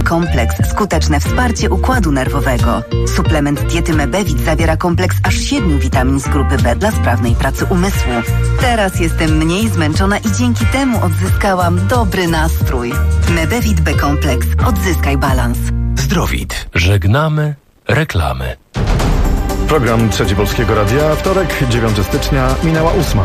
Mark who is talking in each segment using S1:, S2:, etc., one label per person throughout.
S1: kompleks. Skuteczne wsparcie układu nerwowego. Suplement diety Mebevit zawiera kompleks aż 7 witamin z grupy B dla sprawnej pracy umysłu. Teraz jestem mniej zmęczona i dzięki temu odzyskałam dobry nastrój. Mebevit B kompleks. Odzyskaj balans.
S2: Zdrowit. Żegnamy reklamy.
S3: Program Trzeci Polskiego Radia. Wtorek, 9 stycznia, minęła 8.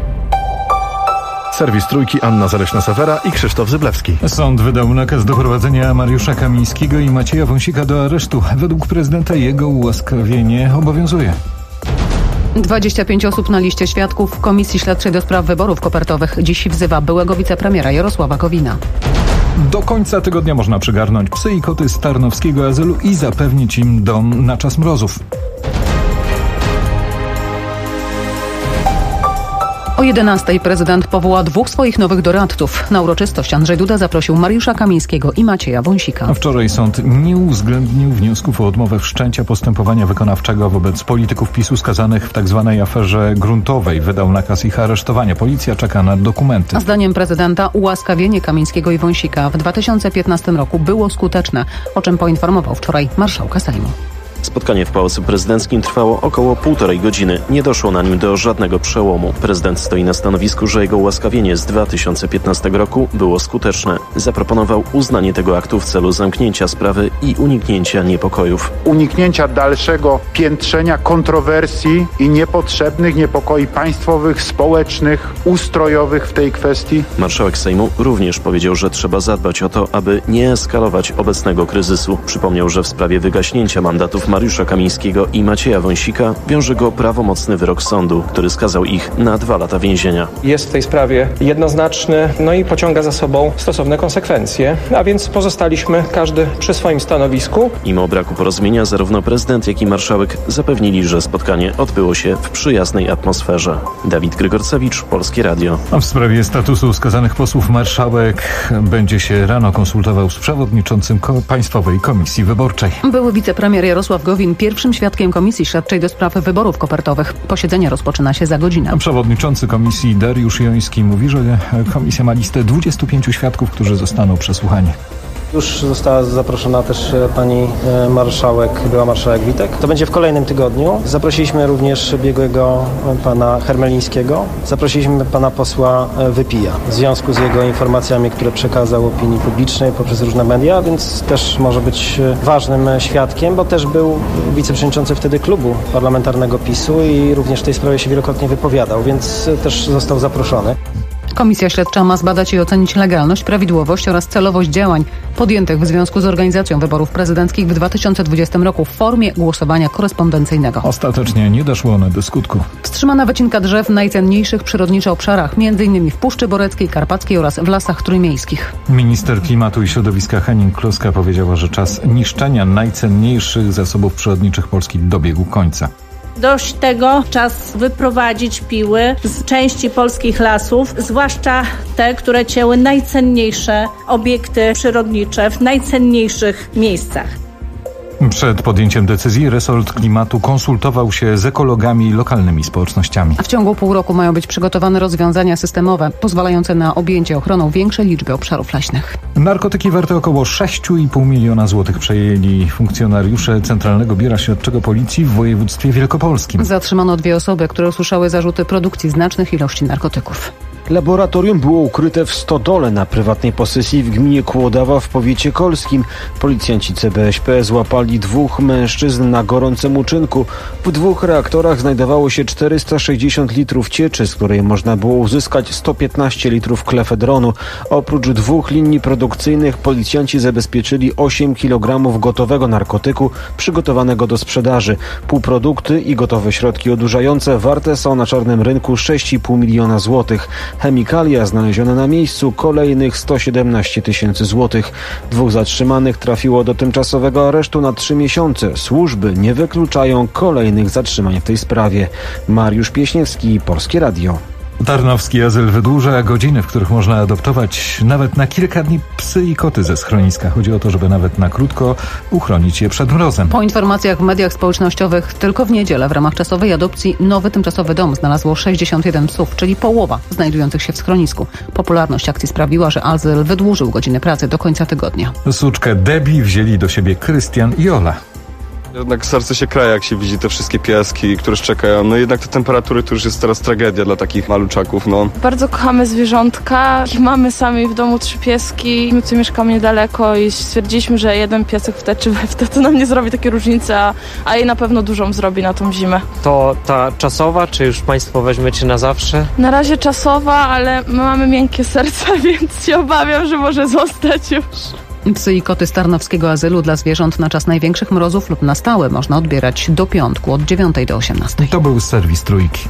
S3: Serwis Trójki, Anna Zaleśna-Safera i Krzysztof Zyblewski.
S4: Sąd wydał nakaz doprowadzenia Mariusza Kamińskiego i Macieja Wąsika do aresztu. Według prezydenta jego ułaskawienie obowiązuje.
S5: 25 osób na liście świadków Komisji Śledczej do spraw wyborów kopertowych dziś wzywa byłego wicepremiera Jarosława Gowina.
S4: Do końca tygodnia można przygarnąć psy i koty z tarnowskiego azylu i zapewnić im dom na czas mrozów.
S5: O 11:00 prezydent powoła 2 swoich nowych doradców. Na uroczystość Andrzej Duda zaprosił Mariusza Kamińskiego i Macieja Wąsika.
S4: Wczoraj sąd nie uwzględnił wniosków o odmowę wszczęcia postępowania wykonawczego wobec polityków PiS-u skazanych w tzw. aferze gruntowej. Wydał nakaz ich aresztowania. Policja czeka na dokumenty.
S5: Zdaniem prezydenta ułaskawienie Kamińskiego i Wąsika w 2015 roku było skuteczne, o czym poinformował wczoraj marszałka Sejmu.
S6: Spotkanie w Pałacu Prezydenckim trwało około 1,5 godziny. Nie doszło na nim do żadnego przełomu. Prezydent stoi na stanowisku, że jego ułaskawienie z 2015 roku było skuteczne. Zaproponował uznanie tego aktu w celu zamknięcia sprawy i uniknięcia niepokojów.
S7: Uniknięcia dalszego piętrzenia kontrowersji i niepotrzebnych niepokoi państwowych, społecznych, ustrojowych w tej kwestii.
S6: Marszałek Sejmu również powiedział, że trzeba zadbać o to, aby nie eskalować obecnego kryzysu. Przypomniał, że w sprawie wygaśnięcia mandatów Mariusza Kamińskiego i Macieja Wąsika wiąże go prawomocny wyrok sądu, który skazał ich na 2 lata więzienia.
S8: Jest w tej sprawie jednoznaczny, i pociąga za sobą stosowne konsekwencje, a więc pozostaliśmy każdy przy swoim stanowisku.
S6: Mimo braku porozumienia zarówno prezydent, jak i marszałek zapewnili, że spotkanie odbyło się w przyjaznej atmosferze. Dawid Grygorcewicz, Polskie Radio.
S4: A w sprawie statusu skazanych posłów marszałek będzie się rano konsultował z przewodniczącym Państwowej Komisji Wyborczej.
S5: Były wicepremier Jarosław Gowin pierwszym świadkiem Komisji Śledczej do spraw wyborów kopertowych. Posiedzenie rozpoczyna się za godzinę.
S4: A przewodniczący komisji Dariusz Joński mówi, że komisja ma listę 25 świadków, którzy zostaną przesłuchani.
S9: Już została zaproszona też pani była marszałek Witek. To będzie w kolejnym tygodniu. Zaprosiliśmy również biegłego pana Hermelińskiego. Zaprosiliśmy pana posła Wypija w związku z jego informacjami, które przekazał opinii publicznej poprzez różne media, więc też może być ważnym świadkiem, bo też był wiceprzewodniczący wtedy klubu parlamentarnego PiS-u i również w tej sprawie się wielokrotnie wypowiadał, więc też został zaproszony.
S5: Komisja Śledcza ma zbadać i ocenić legalność, prawidłowość oraz celowość działań podjętych w związku z organizacją wyborów prezydenckich w 2020 roku w formie głosowania korespondencyjnego.
S4: Ostatecznie nie doszło one do skutku.
S5: Wstrzymana wycinka drzew w najcenniejszych przyrodniczo obszarach, m.in. w Puszczy Boreckiej, Karpackiej oraz w lasach trójmiejskich.
S4: Minister klimatu i środowiska Henning-Kloska powiedziała, że czas niszczenia najcenniejszych zasobów przyrodniczych Polski dobiegł końca.
S10: Dość tego, czas wyprowadzić piły z części polskich lasów, zwłaszcza te, które cięły najcenniejsze obiekty przyrodnicze w najcenniejszych miejscach.
S4: Przed podjęciem decyzji resort klimatu konsultował się z ekologami i lokalnymi społecznościami.
S5: A w ciągu pół roku mają być przygotowane rozwiązania systemowe pozwalające na objęcie ochroną większej liczby obszarów leśnych.
S4: Narkotyki warte około 6,5 miliona złotych przejęli funkcjonariusze Centralnego Biura Śledczego Policji w województwie wielkopolskim.
S5: Zatrzymano 2 osoby, które usłyszały zarzuty produkcji znacznych ilości narkotyków.
S11: Laboratorium było ukryte w stodole na prywatnej posesji w gminie Kłodawa w powiecie kolskim. Policjanci CBŚP złapali 2 mężczyzn na gorącym uczynku. W 2 reaktorach znajdowało się 460 litrów cieczy, z której można było uzyskać 115 litrów klefedronu. Oprócz 2 linii produkcyjnych policjanci zabezpieczyli 8 kg gotowego narkotyku przygotowanego do sprzedaży. Półprodukty i gotowe środki odurzające warte są na czarnym rynku 6,5 miliona złotych. Chemikalia znalezione na miejscu kolejnych 117 tysięcy złotych. 2 zatrzymanych trafiło do tymczasowego aresztu na 3 miesiące. Służby nie wykluczają kolejnych zatrzymań w tej sprawie. Mariusz Pieśniewski, Polskie Radio.
S4: Tarnowski azyl wydłuża godziny, w których można adoptować nawet na kilka dni psy i koty ze schroniska. Chodzi o to, żeby nawet na krótko uchronić je przed mrozem.
S5: Po informacjach w mediach społecznościowych tylko w niedzielę w ramach czasowej adopcji nowy tymczasowy dom znalazło 61 psów, czyli połowa znajdujących się w schronisku. Popularność akcji sprawiła, że azyl wydłużył godziny pracy do końca tygodnia.
S4: Suczkę Debbie wzięli do siebie Krystian i Ola.
S12: Jednak serce się kraje, jak się widzi te wszystkie pieski, które szczekają. No jednak te temperatury to już jest teraz tragedia dla takich maluczaków, no.
S13: Bardzo kochamy zwierzątka. Mamy sami w domu 3 pieski. My tu mieszkamy niedaleko i stwierdziliśmy, że jeden piesek w te czy we w te to nam nie zrobi takiej różnicy, a jej na pewno dużą zrobi na tą zimę.
S14: To ta czasowa, czy już państwo weźmiecie na zawsze?
S13: Na razie czasowa, ale my mamy miękkie serce, więc się obawiam, że może zostać już.
S5: Psy i koty z tarnowskiego azylu dla zwierząt na czas największych mrozów lub na stałe można odbierać do piątku od 9 do 18.
S4: To był serwis Trójki.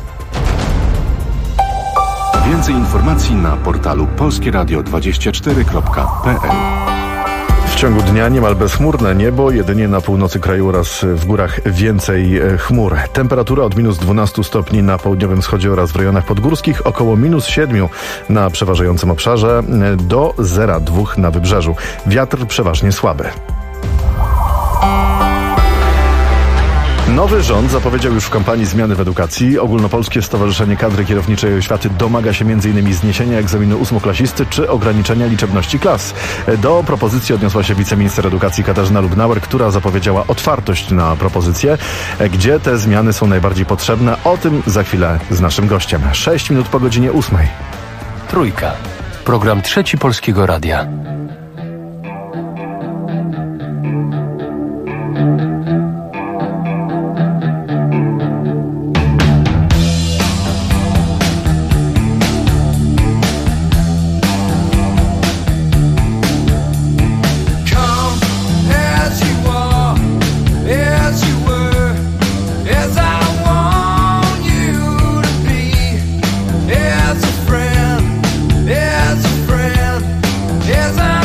S15: Więcej informacji na portalu polskieradio24.pl.
S3: W ciągu dnia niemal bezchmurne niebo, jedynie na północy kraju oraz w górach więcej chmur. Temperatura od -12 stopni na południowym wschodzie oraz w rejonach podgórskich, około -7 na przeważającym obszarze, do 0,2 na wybrzeżu. Wiatr przeważnie słaby. Nowy rząd zapowiedział już w kampanii zmiany w edukacji. Ogólnopolskie Stowarzyszenie Kadry Kierowniczej i Oświaty domaga się m.in. zniesienia egzaminu ósmoklasisty czy ograniczenia liczebności klas. Do propozycji odniosła się wiceminister edukacji Katarzyna Lubnauer, która zapowiedziała otwartość na propozycje. Gdzie te zmiany są najbardziej potrzebne? O tym za chwilę z naszym gościem. 6 minut po godzinie 8.
S2: Trójka. Program Trzeci Polskiego Radia.
S16: As a friend, as a friend, as I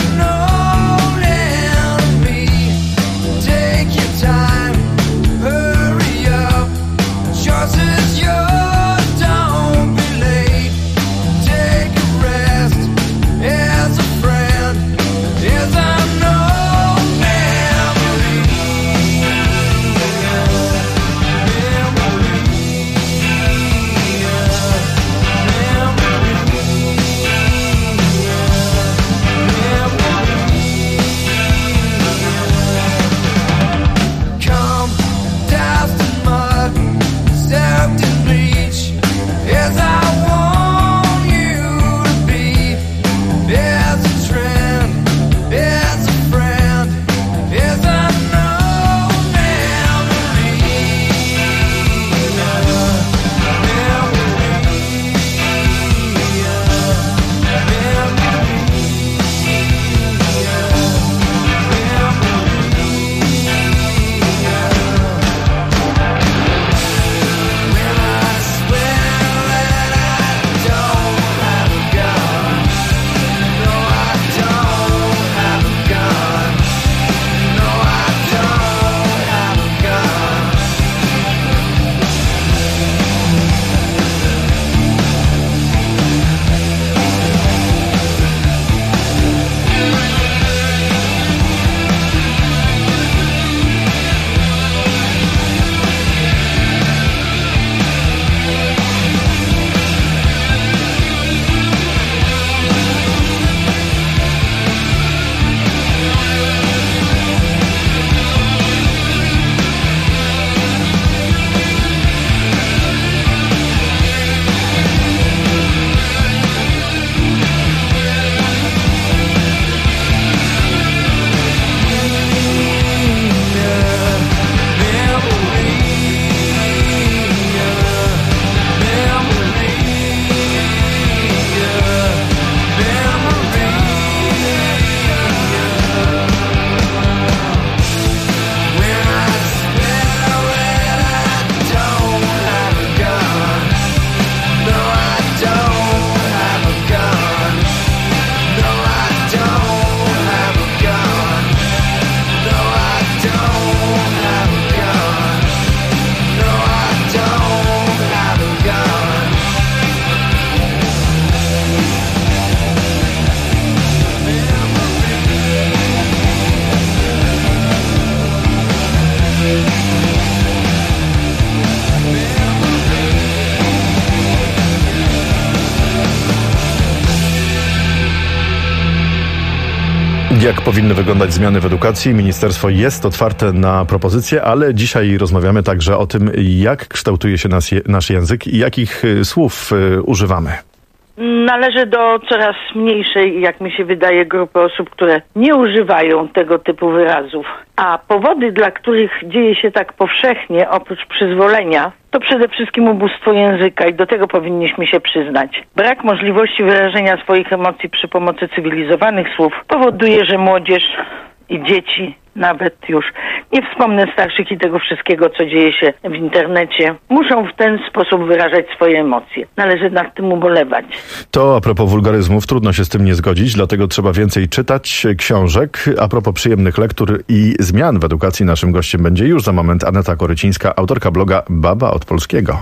S3: Jak powinny wyglądać zmiany w edukacji? Ministerstwo jest otwarte na propozycje, ale dzisiaj rozmawiamy także o tym, jak kształtuje się nasz język i jakich słów używamy.
S16: Należy do coraz mniejszej, jak mi się wydaje, grupy osób, które nie używają tego typu wyrazów. A powody, dla których dzieje się tak powszechnie, oprócz przyzwolenia, to przede wszystkim ubóstwo języka i do tego powinniśmy się przyznać. Brak możliwości wyrażenia swoich emocji przy pomocy cywilizowanych słów powoduje, że młodzież i dzieci, nawet już nie wspomnę starszych i tego wszystkiego, co dzieje się w internecie, muszą w ten sposób wyrażać swoje emocje. Należy nad tym ubolewać.
S3: To a propos wulgaryzmów, trudno się z tym nie zgodzić, dlatego trzeba więcej czytać książek. A propos przyjemnych lektur i zmian w edukacji, naszym gościem będzie już za moment Aneta Korycińska, autorka bloga Baba od Polskiego.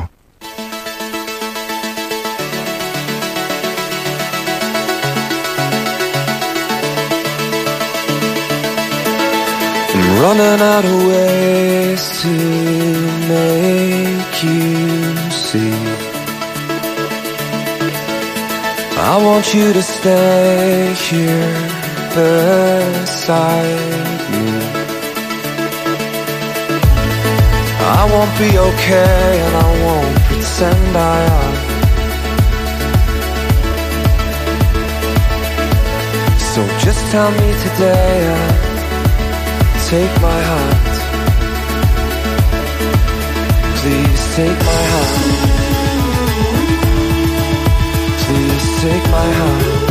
S17: Running out of ways to make you see. I want you to stay here beside me. I won't be okay and I won't pretend I am. So just tell me today take my hand. Please take my hand. Please take my hand.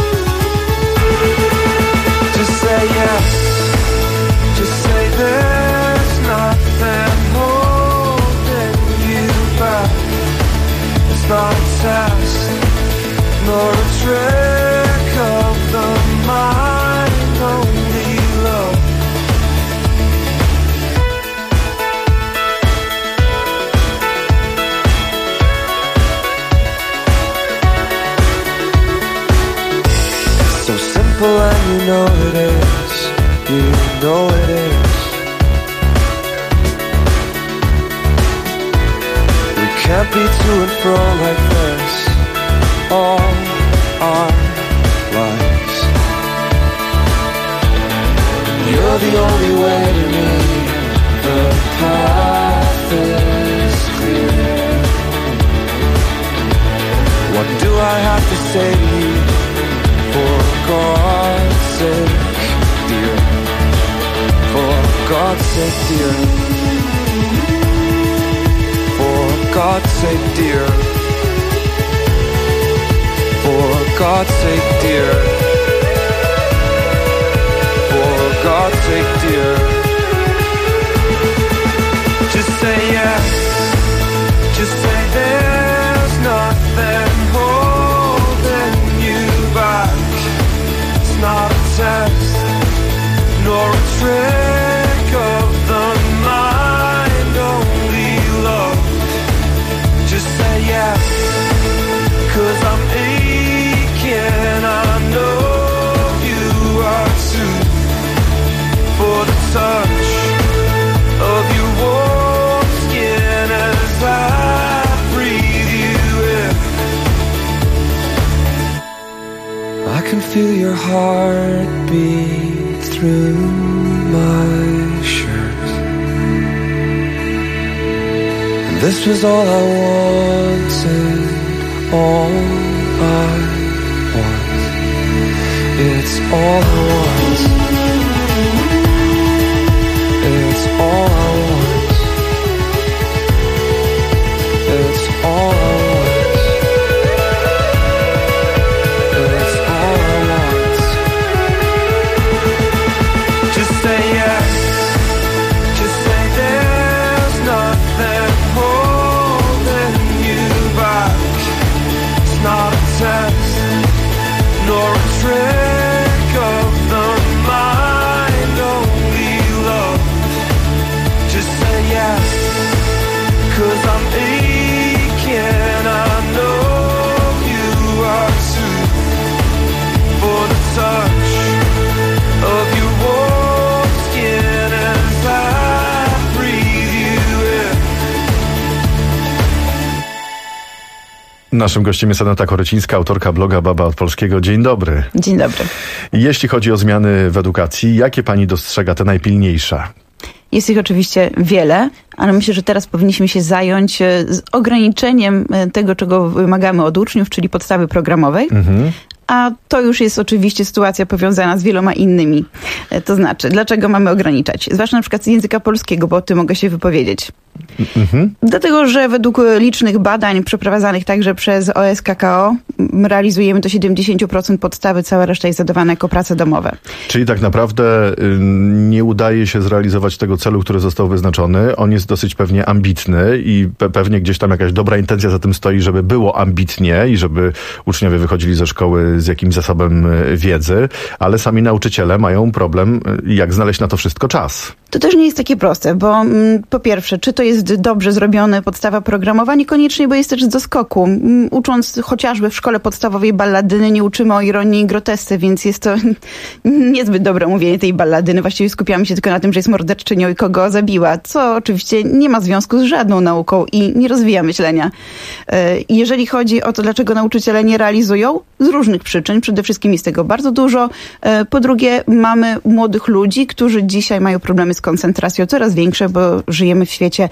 S17: Just say yes. Just say there's nothing holding you back. It's not a test, nor a trick of the mind, only love. And you know it is, you know it is. We can't be to and fro like this all our lives. You're the only way to me, the path is clear. What do I have to say to you? For God's sake, dear. For God's sake, dear. For God's sake, dear. For God's sake, dear. For God's sake, dear. Just say yes. Just say there's nothing holding you back. Not a test, nor a trick of the mind, only love. Just say yes, 'cause I'm aching, I know you are too. For the touch of your warm skin as I breathe you in, I can feel your heartbeat through my shirt. And this was all I wanted, all I want. It's all I want. It's all I want. It's all I want. Say yes, just say there's nothing holding you back. It's not a test, nor a trick of the mind.
S3: Naszym gościem jest Aneta Korycińska, autorka bloga Baba od Polskiego. Dzień dobry.
S18: Dzień dobry.
S3: Jeśli chodzi o zmiany w edukacji, jakie pani dostrzega te najpilniejsze?
S18: Jest ich oczywiście wiele, ale myślę, że teraz powinniśmy się zająć z ograniczeniem tego, czego wymagamy od uczniów, czyli podstawy programowej. A to już jest oczywiście sytuacja powiązana z wieloma innymi. To znaczy, dlaczego mamy ograniczać? Zwłaszcza na przykład z języka polskiego, bo o tym mogę się wypowiedzieć. Dlatego, że według licznych badań przeprowadzanych także przez OSKKO realizujemy do 70% podstawy, cała reszta jest zadawana jako prace domowe.
S3: Czyli tak naprawdę nie udaje się zrealizować tego celu, który został wyznaczony. On jest dosyć pewnie ambitny i pewnie gdzieś tam jakaś dobra intencja za tym stoi, żeby było ambitnie i żeby uczniowie wychodzili ze szkoły z jakimś zasobem wiedzy, ale sami nauczyciele mają problem, jak znaleźć na to wszystko czas.
S18: To też nie jest takie proste, bo po pierwsze, czy to jest dobrze zrobione podstawa programowa? Niekoniecznie, bo jest też z doskoku. Ucząc chociażby w szkole podstawowej balladyny, nie uczymy o ironii i grotesce, więc jest to niezbyt dobre omówienie tej balladyny. Właściwie skupiamy się tylko na tym, że jest morderczynią i kogo zabiła, co oczywiście nie ma związku z żadną nauką i nie rozwija myślenia. Jeżeli chodzi o to, dlaczego nauczyciele nie realizują, z różnych przyczyn. Przede wszystkim jest tego bardzo dużo. Po drugie, mamy młodych ludzi, którzy dzisiaj mają problemy z koncentracją coraz większe, bo żyjemy w świecie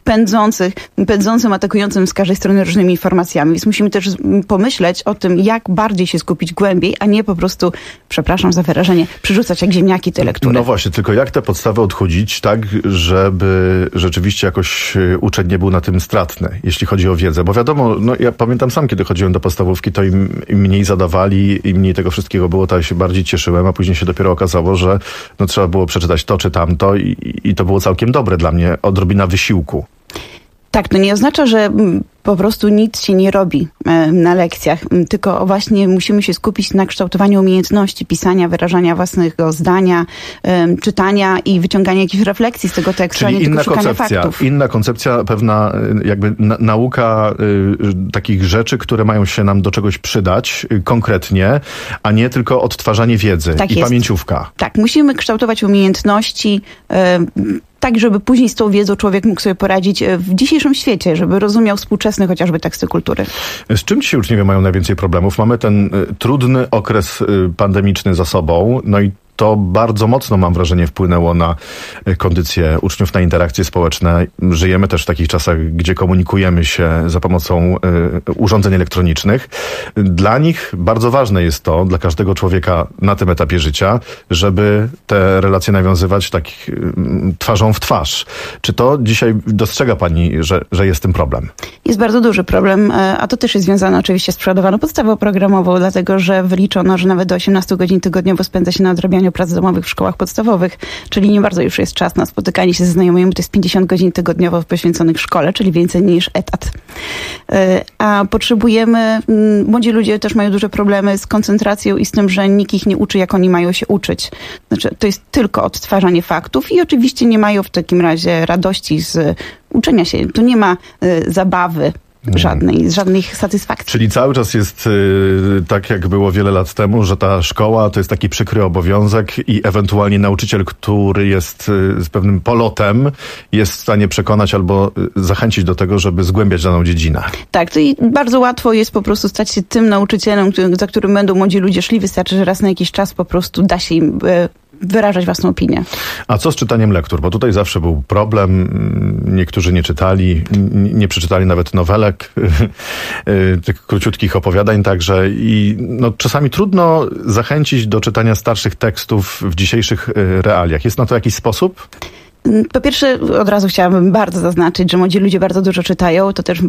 S18: pędzącym, atakującym z każdej strony różnymi informacjami. Więc musimy też pomyśleć o tym, jak bardziej się skupić głębiej, a nie po prostu, przepraszam za wyrażenie, przerzucać jak ziemniaki te lektury.
S3: No właśnie, tylko jak te podstawy odchudzić tak, żeby rzeczywiście jakoś uczeń nie był na tym stratny, jeśli chodzi o wiedzę. Bo wiadomo, no ja pamiętam sam, kiedy chodziłem do podstawówki, to im mniej zadawali, im mniej tego wszystkiego było, to ja się bardziej cieszyłem, a później się dopiero okazało, że no, trzeba było przeczytać to czy tamto i to było całkiem dobre dla mnie, odrobina wysiłku.
S18: Tak, to nie oznacza, że po prostu nic się nie robi na lekcjach, tylko właśnie musimy się skupić na kształtowaniu umiejętności pisania, wyrażania własnego zdania, czytania i wyciągania jakichś refleksji z tego tekstu, a nie tylko szukania faktów.
S3: Inna koncepcja, pewna jakby nauka takich rzeczy, które mają się nam do czegoś przydać konkretnie, a nie tylko odtwarzanie wiedzy i pamięciówka.
S18: Tak, musimy kształtować umiejętności tak, żeby później z tą wiedzą człowiek mógł sobie poradzić w dzisiejszym świecie, żeby rozumiał współczesne chociażby teksty kultury.
S3: Z czym dzisiaj uczniowie mają najwięcej problemów? Mamy ten trudny okres pandemiczny za sobą, no i to bardzo mocno, mam wrażenie, wpłynęło na kondycję uczniów, na interakcje społeczne. Żyjemy też w takich czasach, gdzie komunikujemy się za pomocą urządzeń elektronicznych. Dla nich bardzo ważne jest to, dla każdego człowieka na tym etapie życia, żeby te relacje nawiązywać tak twarzą w twarz. Czy to dzisiaj dostrzega pani, że jest tym problem?
S18: Jest bardzo duży problem, a to też jest związane oczywiście z przeładowaną podstawą programową, dlatego że wyliczono, że nawet do 18 godzin tygodniowo spędza się na odrabianiu prac domowych w szkołach podstawowych, czyli nie bardzo już jest czas na spotykanie się ze znajomymi, to jest 50 godzin tygodniowo poświęconych szkole, czyli więcej niż etat. A potrzebujemy, młodzi ludzie też mają duże problemy z koncentracją i z tym, że nikt ich nie uczy, jak oni mają się uczyć. Znaczy, to jest tylko odtwarzanie faktów i oczywiście nie mają w takim razie radości z uczenia się. Tu nie ma zabawy żadnych satysfakcji.
S3: Czyli cały czas jest tak, jak było wiele lat temu, że ta szkoła to jest taki przykry obowiązek i ewentualnie nauczyciel, który jest z pewnym polotem, jest w stanie przekonać albo zachęcić do tego, żeby zgłębiać daną dziedzinę.
S18: Tak, to i bardzo łatwo jest po prostu stać się tym nauczycielem, za którym będą młodzi ludzie szli. Wystarczy, że raz na jakiś czas po prostu da się im wyrażać własną opinię. A
S3: co z czytaniem lektur? Bo tutaj zawsze był problem. Niektórzy nie czytali, nie przeczytali nawet nowelek, tych króciutkich opowiadań także. I no, czasami trudno zachęcić do czytania starszych tekstów w dzisiejszych realiach. Jest na to jakiś sposób?
S18: Po pierwsze, od razu chciałabym bardzo zaznaczyć, że młodzi ludzie bardzo dużo czytają. To też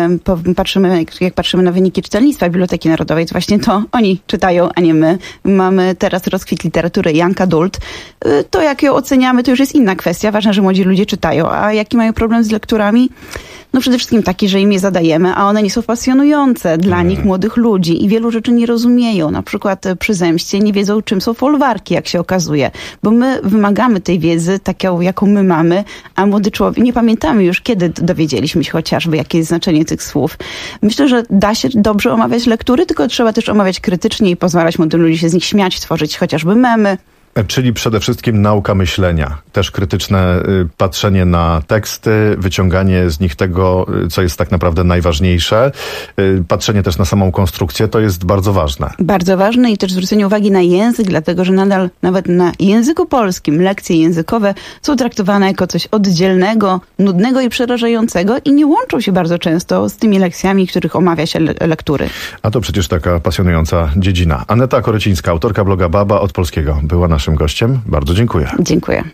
S18: jak patrzymy na wyniki czytelnictwa Biblioteki Narodowej, to właśnie to oni czytają, a nie my. Mamy teraz rozkwit literatury young adult. To jak ją oceniamy, to już jest inna kwestia. Ważne, że młodzi ludzie czytają. A jaki mają problem z lekturami? No przede wszystkim taki, że im je zadajemy, a one nie są pasjonujące dla nich, młodych ludzi i wielu rzeczy nie rozumieją. Na przykład przy zemście nie wiedzą, czym są folwarki, jak się okazuje. Bo my wymagamy tej wiedzy taką, jaką my mamy, a młody człowiek, nie pamiętamy już, kiedy dowiedzieliśmy się chociażby, jakie jest znaczenie tych słów. Myślę, że da się dobrze omawiać lektury, tylko trzeba też omawiać krytycznie i pozwalać młodym ludziom się z nich śmiać, tworzyć chociażby memy.
S3: Czyli przede wszystkim nauka myślenia, też krytyczne patrzenie na teksty, wyciąganie z nich tego, co jest tak naprawdę najważniejsze, patrzenie też na samą konstrukcję, to jest bardzo ważne.
S18: Bardzo ważne i też zwrócenie uwagi na język, dlatego że nadal nawet na języku polskim lekcje językowe są traktowane jako coś oddzielnego, nudnego i przerażającego i nie łączą się bardzo często z tymi lekcjami, których omawia się lektury.
S3: A to przecież taka pasjonująca dziedzina. Aneta Korycińska, autorka bloga Baba od Polskiego, była naszym gościem. Bardzo dziękuję.
S18: Dziękuję.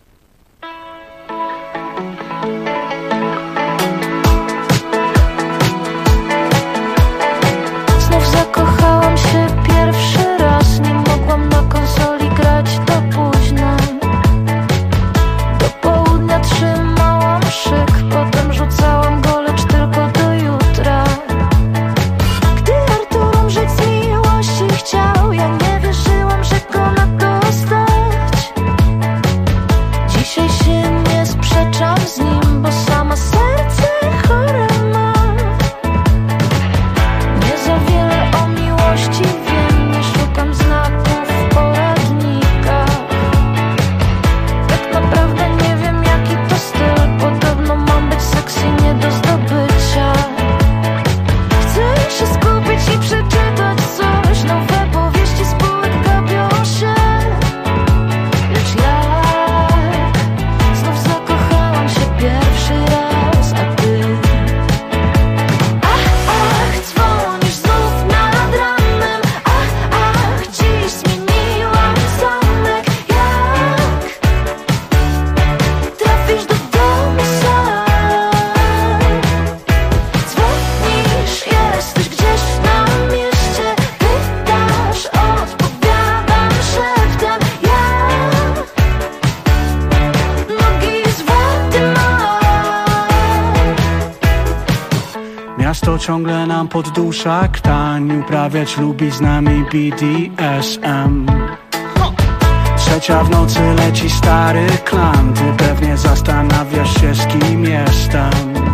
S19: Znów zakochałam się pierwszy raz, nie mogłam na konsoli grać do późna. Do południa trzymałam szyk, potem rzucałam go, lecz tylko do jutra. Gdy Artur umrzeć z miłości chciał, ja nie wierzyłam, że go na to stać. Dzisiaj się nie sprzeczam z nim, bo sama serce chore mam. Nie za wiele o miłości wiem, nie szukam znaków w poradnikach. Tak naprawdę nie wiem, jaki to styl, podobno mam być sexy nie do zdobycia. Chcę się skupić i przeczytać coś, nowe powieści spółek gapią się. Lecz jak znów zakochałam się pierwszy raz, a ty dzwonisz znów nad ranem. Dziś zmieniłam zamek. Jak trafisz do domu sam? Dzwonisz, jesteś gdzieś na mieście. Pytasz, odpowiadam szeptem. Nogi z wody mam.
S20: Miasto ciągle nam poddusza ktań, uprawiać lubi z nami BDSM. Trzecia w nocy leci stary klan, ty pewnie zastanawiasz się, z kim jestem.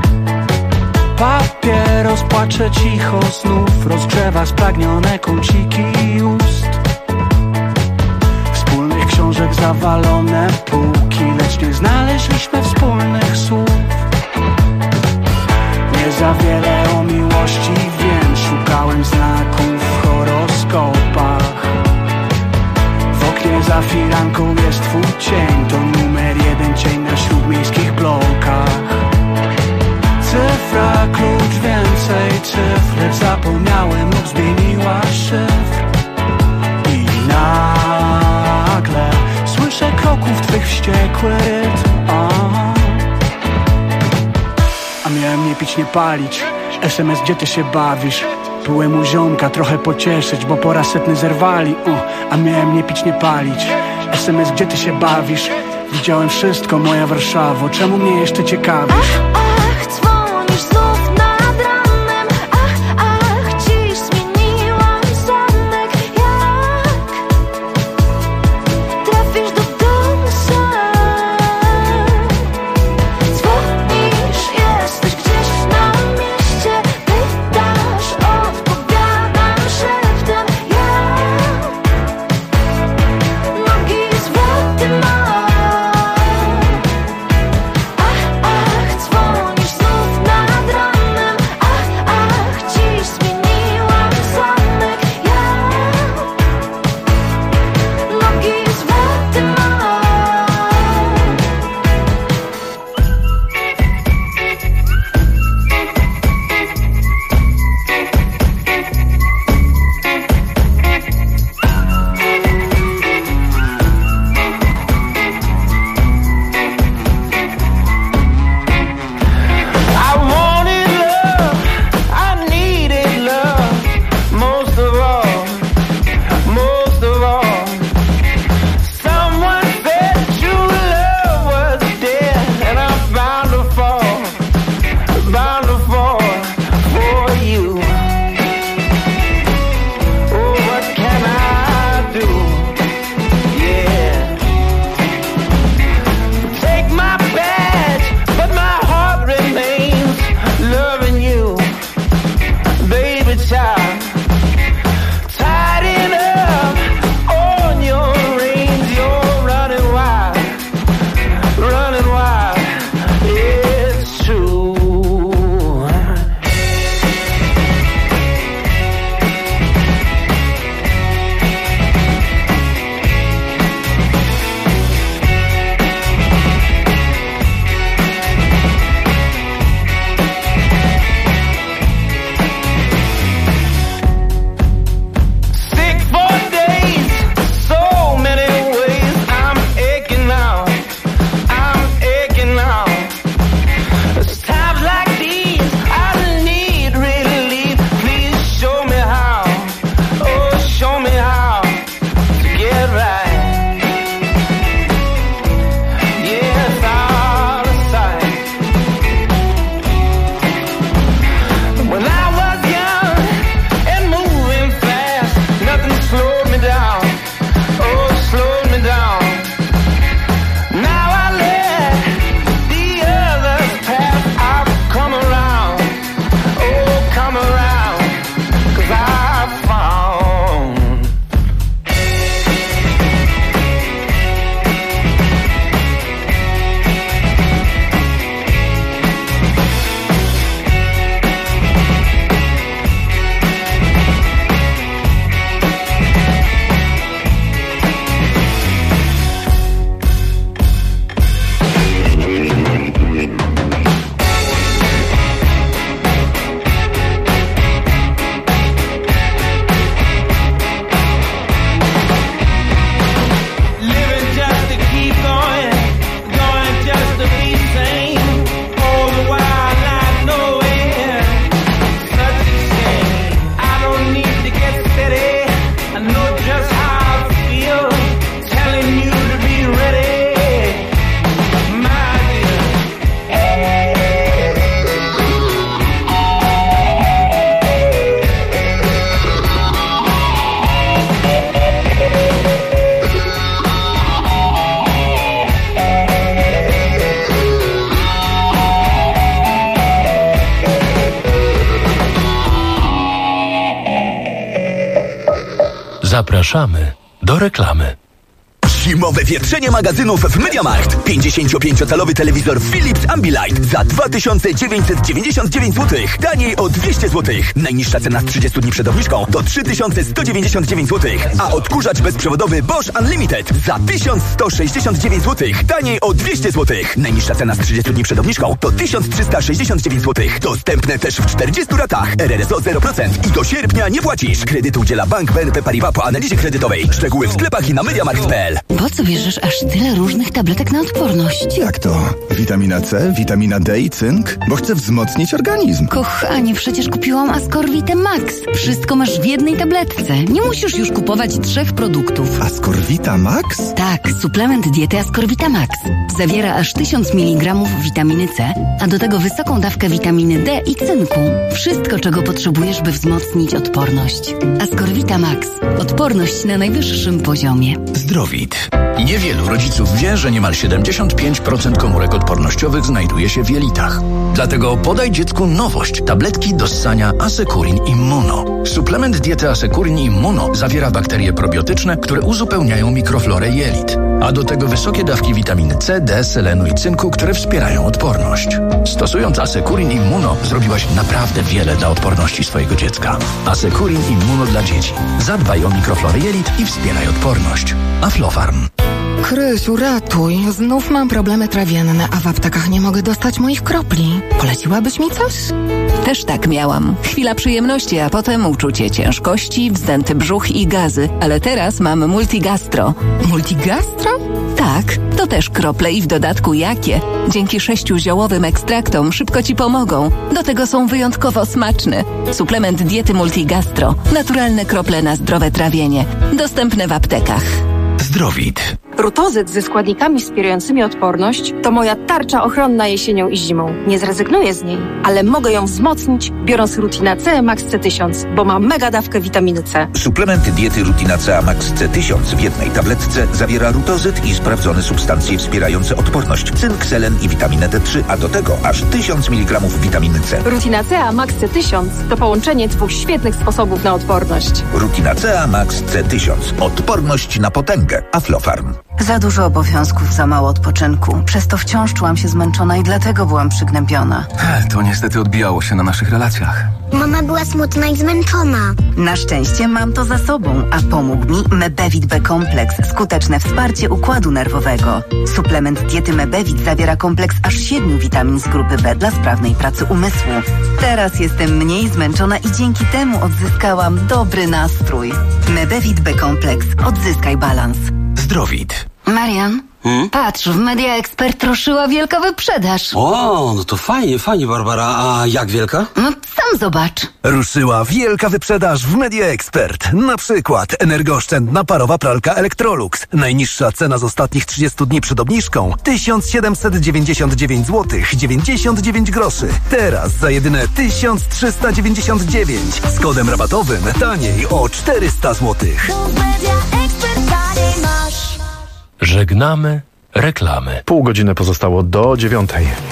S20: Papieros płacze cicho znów, rozgrzewa spragnione kąciki ust. Wspólnych książek zawalone półki, lecz nie znaleźliśmy wspólnych słów. Nie za wiele o miłości wiem, szukałem znaków w horoskopach. W oknie za firanką jest twój cień, to numer 1 cień na śródmiejskich blokach. Cyfra, klucz, więcej cyfr, lecz zapomniałem lub zmieniła szyfr. I nagle słyszę kroków twych wściekły rytm. A miałem nie pić, nie palić. SMS, gdzie ty się bawisz? Byłem u ziomka trochę pocieszyć, bo po raz setny zerwali. A miałem nie pić, nie palić. SMS, gdzie ty się bawisz? Widziałem wszystko, moja Warszawo, czemu mnie jeszcze ciekawisz?
S19: Dzwonisz znów nad ranem. Dziś zmieniłam zamek. Jak trafisz do domu sam? Dzwonisz, jesteś gdzieś na mieście. Pytasz, odpowiadam szeptem. Nogi z wody mam. Dzwonisz znów nad ranem.
S2: Zapraszamy do reklamy.
S21: Zimowe wietrzenie magazynów w MediaMarkt. 55-calowy telewizor Philips Ambilight za 2999 zł. Taniej o 200 zł. Najniższa cena z 30 dni przed obniżką to 3199 zł. A odkurzacz bezprzewodowy Bosch Unlimited za 1169 zł. Taniej o 200 zł. Najniższa cena z 30 dni przed obniżką to 1369 zł. Dostępne też w 40 ratach. RRSO 0% i do sierpnia nie płacisz. Kredyt udziela Bank BNP Paribas po analizie kredytowej. Szczegóły w sklepach i na MediaMarkt.pl.
S22: Po co bierzesz aż tyle różnych tabletek na odporność?
S23: Jak to? Witamina C, witamina D i cynk? Bo chcę wzmocnić organizm.
S22: Kochanie, przecież kupiłam Ascorvite Max. Wszystko masz w jednej tabletce. Nie musisz już kupować 3 produktów.
S23: Ascorvita Max?
S22: Tak, suplement diety Ascorvita Max. Zawiera aż 1000 mg witaminy C, a do tego wysoką dawkę witaminy D i cynku. Wszystko, czego potrzebujesz, by wzmocnić odporność. Ascorvita Max. Odporność na najwyższym poziomie.
S24: Zdrowit. Niewielu rodziców wie, że niemal 75% komórek odpornościowych znajduje się w jelitach. Dlatego podaj dziecku nowość. Tabletki do ssania Assecurin Immuno. Suplement diety Assecurin Immuno zawiera bakterie probiotyczne, które uzupełniają mikroflorę jelit. A do tego wysokie dawki witaminy C, D, selenu i cynku, które wspierają odporność. Stosując Assecurin Immuno zrobiłaś naprawdę wiele dla odporności swojego dziecka. Assecurin Immuno dla dzieci. Zadbaj o mikroflorę jelit i wspieraj odporność. Aflofarm.
S25: Krysiu, ratuj. Znów mam problemy trawienne, a w aptekach nie mogę dostać moich kropli. Poleciłabyś mi coś?
S26: Też tak miałam. Chwila przyjemności, a potem uczucie ciężkości, wzdęty brzuch i gazy. Ale teraz mam Multigastro.
S25: Multigastro?
S26: Tak, to też krople i w dodatku jakie. Dzięki 6 ziołowym ekstraktom szybko Ci pomogą. Do tego są wyjątkowo smaczne. Suplement diety Multigastro. Naturalne krople na zdrowe trawienie. Dostępne w aptekach.
S24: Zdrowit.
S27: Rutozyt ze składnikami wspierającymi odporność to moja tarcza ochronna jesienią i zimą. Nie zrezygnuję z niej, ale mogę ją wzmocnić, biorąc Rutina C Max C1000, bo ma mega dawkę witaminy C.
S28: Suplement diety Rutina C Max C1000 w jednej tabletce zawiera rutozyt i sprawdzone substancje wspierające odporność, cynk, selen i witaminę D3, a do tego aż 1000 mg witaminy C.
S27: Rutina C Max C1000 to połączenie 2 świetnych sposobów na odporność.
S28: Rutina C Max C1000. Odporność na potęgę. Aflofarm.
S1: Za dużo obowiązków, za mało odpoczynku. Przez to wciąż czułam się zmęczona i dlatego byłam przygnębiona.
S29: To niestety odbijało się na naszych relacjach.
S30: Mama była smutna i zmęczona.
S1: Na szczęście mam to za sobą, a pomógł mi Mebevit B-kompleks. Skuteczne wsparcie układu nerwowego. Suplement diety Mebevit zawiera kompleks aż 7 witamin z grupy B dla sprawnej pracy umysłu. Teraz jestem mniej zmęczona i dzięki temu odzyskałam dobry nastrój. Mebevit B-kompleks. Odzyskaj balans.
S24: Zdrowit.
S22: Marian, patrz, w Media Expert ruszyła wielka wyprzedaż.
S31: O, no to fajnie, Barbara. A jak wielka?
S22: No sam zobacz.
S21: Ruszyła wielka wyprzedaż w Media Expert. Na przykład energooszczędna parowa pralka Electrolux. Najniższa cena z ostatnich 30 dni przed obniżką 1799 zł 99 groszy. Teraz za jedyne 1399. Z kodem rabatowym taniej o 400 zł.
S2: Żegnamy reklamy.
S3: Pół godziny pozostało do 9.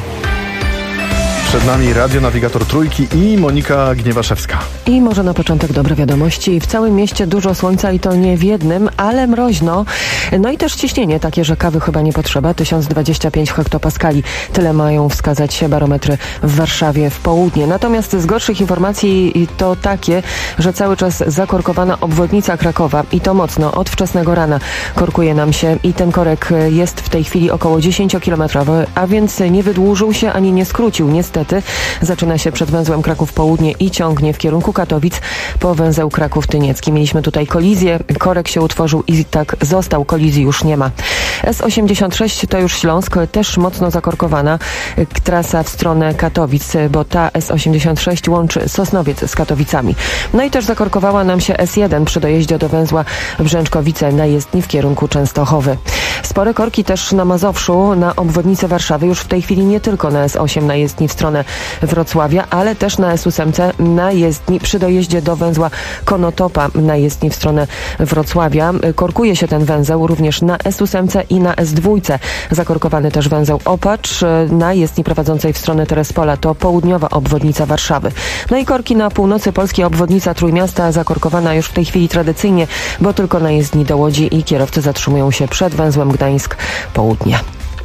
S3: Przed nami radionawigator Trójki i Monika Gniewaszewska.
S32: I może na początek dobre wiadomości. W całym mieście dużo słońca i to nie w jednym, ale mroźno. No i też ciśnienie takie, że kawy chyba nie potrzeba. 1025 hektopaskali. Tyle mają wskazać barometry w Warszawie w południe. Natomiast z gorszych informacji to takie, że cały czas zakorkowana obwodnica Krakowa i to mocno. Od wczesnego rana korkuje nam się i ten korek jest w tej chwili około 10-kilometrowy, a więc nie wydłużył się ani nie skrócił. Niestety zaczyna się przed węzłem Kraków Południe i ciągnie w kierunku Katowic po węzeł Kraków Tyniecki. Mieliśmy tutaj kolizję, korek się utworzył i tak został, kolizji już nie ma. S86 to już Śląsk, też mocno zakorkowana trasa w stronę Katowic, bo ta S86 łączy Sosnowiec z Katowicami. No i też zakorkowała nam się S1 przy dojeździe do węzła Brzęczkowice na jezdni w kierunku Częstochowy. Spore korki też na Mazowszu, na obwodnicy Warszawy, już w tej chwili nie tylko na S8 na jezdni w stronę stronę Wrocławia, ale też na S8 na jezdni przy dojeździe do węzła Konotopa na jezdni w stronę Wrocławia. Korkuje się ten węzeł również na S8 i na S2. Zakorkowany też węzeł Opacz na jezdni prowadzącej w stronę Terespola. To południowa obwodnica Warszawy. No i korki na północy Polski, obwodnica Trójmiasta zakorkowana już w tej chwili tradycyjnie, bo tylko na jezdni do Łodzi i kierowcy zatrzymują się przed węzłem Gdańsk Południe.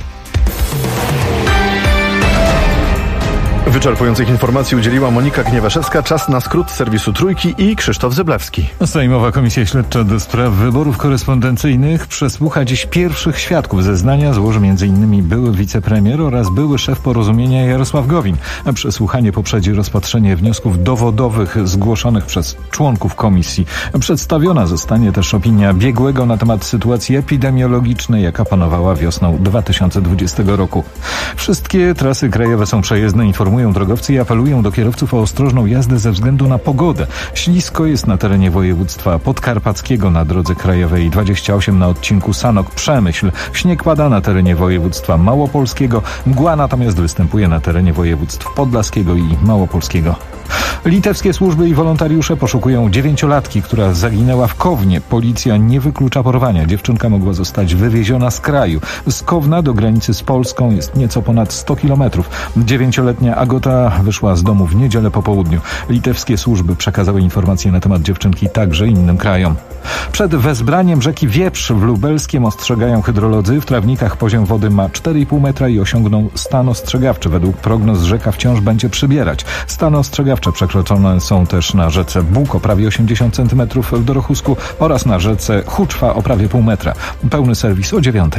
S3: Wyczerpujących informacji udzieliła Monika Gniewaszewska. Czas na skrót serwisu Trójki i Krzysztof Zyblewski.
S4: Sejmowa Komisja Śledcza do spraw wyborów korespondencyjnych przesłucha dziś pierwszych świadków. Zeznania złoży m.in. były wicepremier oraz były szef Porozumienia Jarosław Gowin. Przesłuchanie poprzedzi rozpatrzenie wniosków dowodowych zgłoszonych przez członków komisji. Przedstawiona zostanie też opinia biegłego na temat sytuacji epidemiologicznej, jaka panowała wiosną 2020 roku. Wszystkie trasy krajowe są przejezdne, informują drogowcy i apelują do kierowców o ostrożną jazdę ze względu na pogodę. Ślisko jest na terenie województwa podkarpackiego na drodze krajowej 28 na odcinku Sanok-Przemyśl. Śnieg pada na terenie województwa małopolskiego. Mgła natomiast występuje na terenie województw podlaskiego i małopolskiego. Litewskie służby i wolontariusze poszukują 9-latki, która zaginęła w Kownie. Policja nie wyklucza porwania. Dziewczynka mogła zostać wywieziona z kraju. Z Kowna do granicy z Polską jest nieco ponad 100 kilometrów. 9-letnia Agota wyszła z domu w niedzielę po południu. Litewskie służby przekazały informacje na temat dziewczynki także innym krajom. Przed wezbraniem rzeki Wieprz w Lubelskiem ostrzegają hydrolodzy. W trawnikach poziom wody ma 4,5 metra i osiągnął stan ostrzegawczy. Według prognoz rzeka wciąż będzie przybierać. Stany ostrzegawcze przekroczone są też na rzece Bóg o prawie 80 cm w Dorochusku oraz na rzece Huczwa o prawie pół metra. Pełny serwis o 9:00.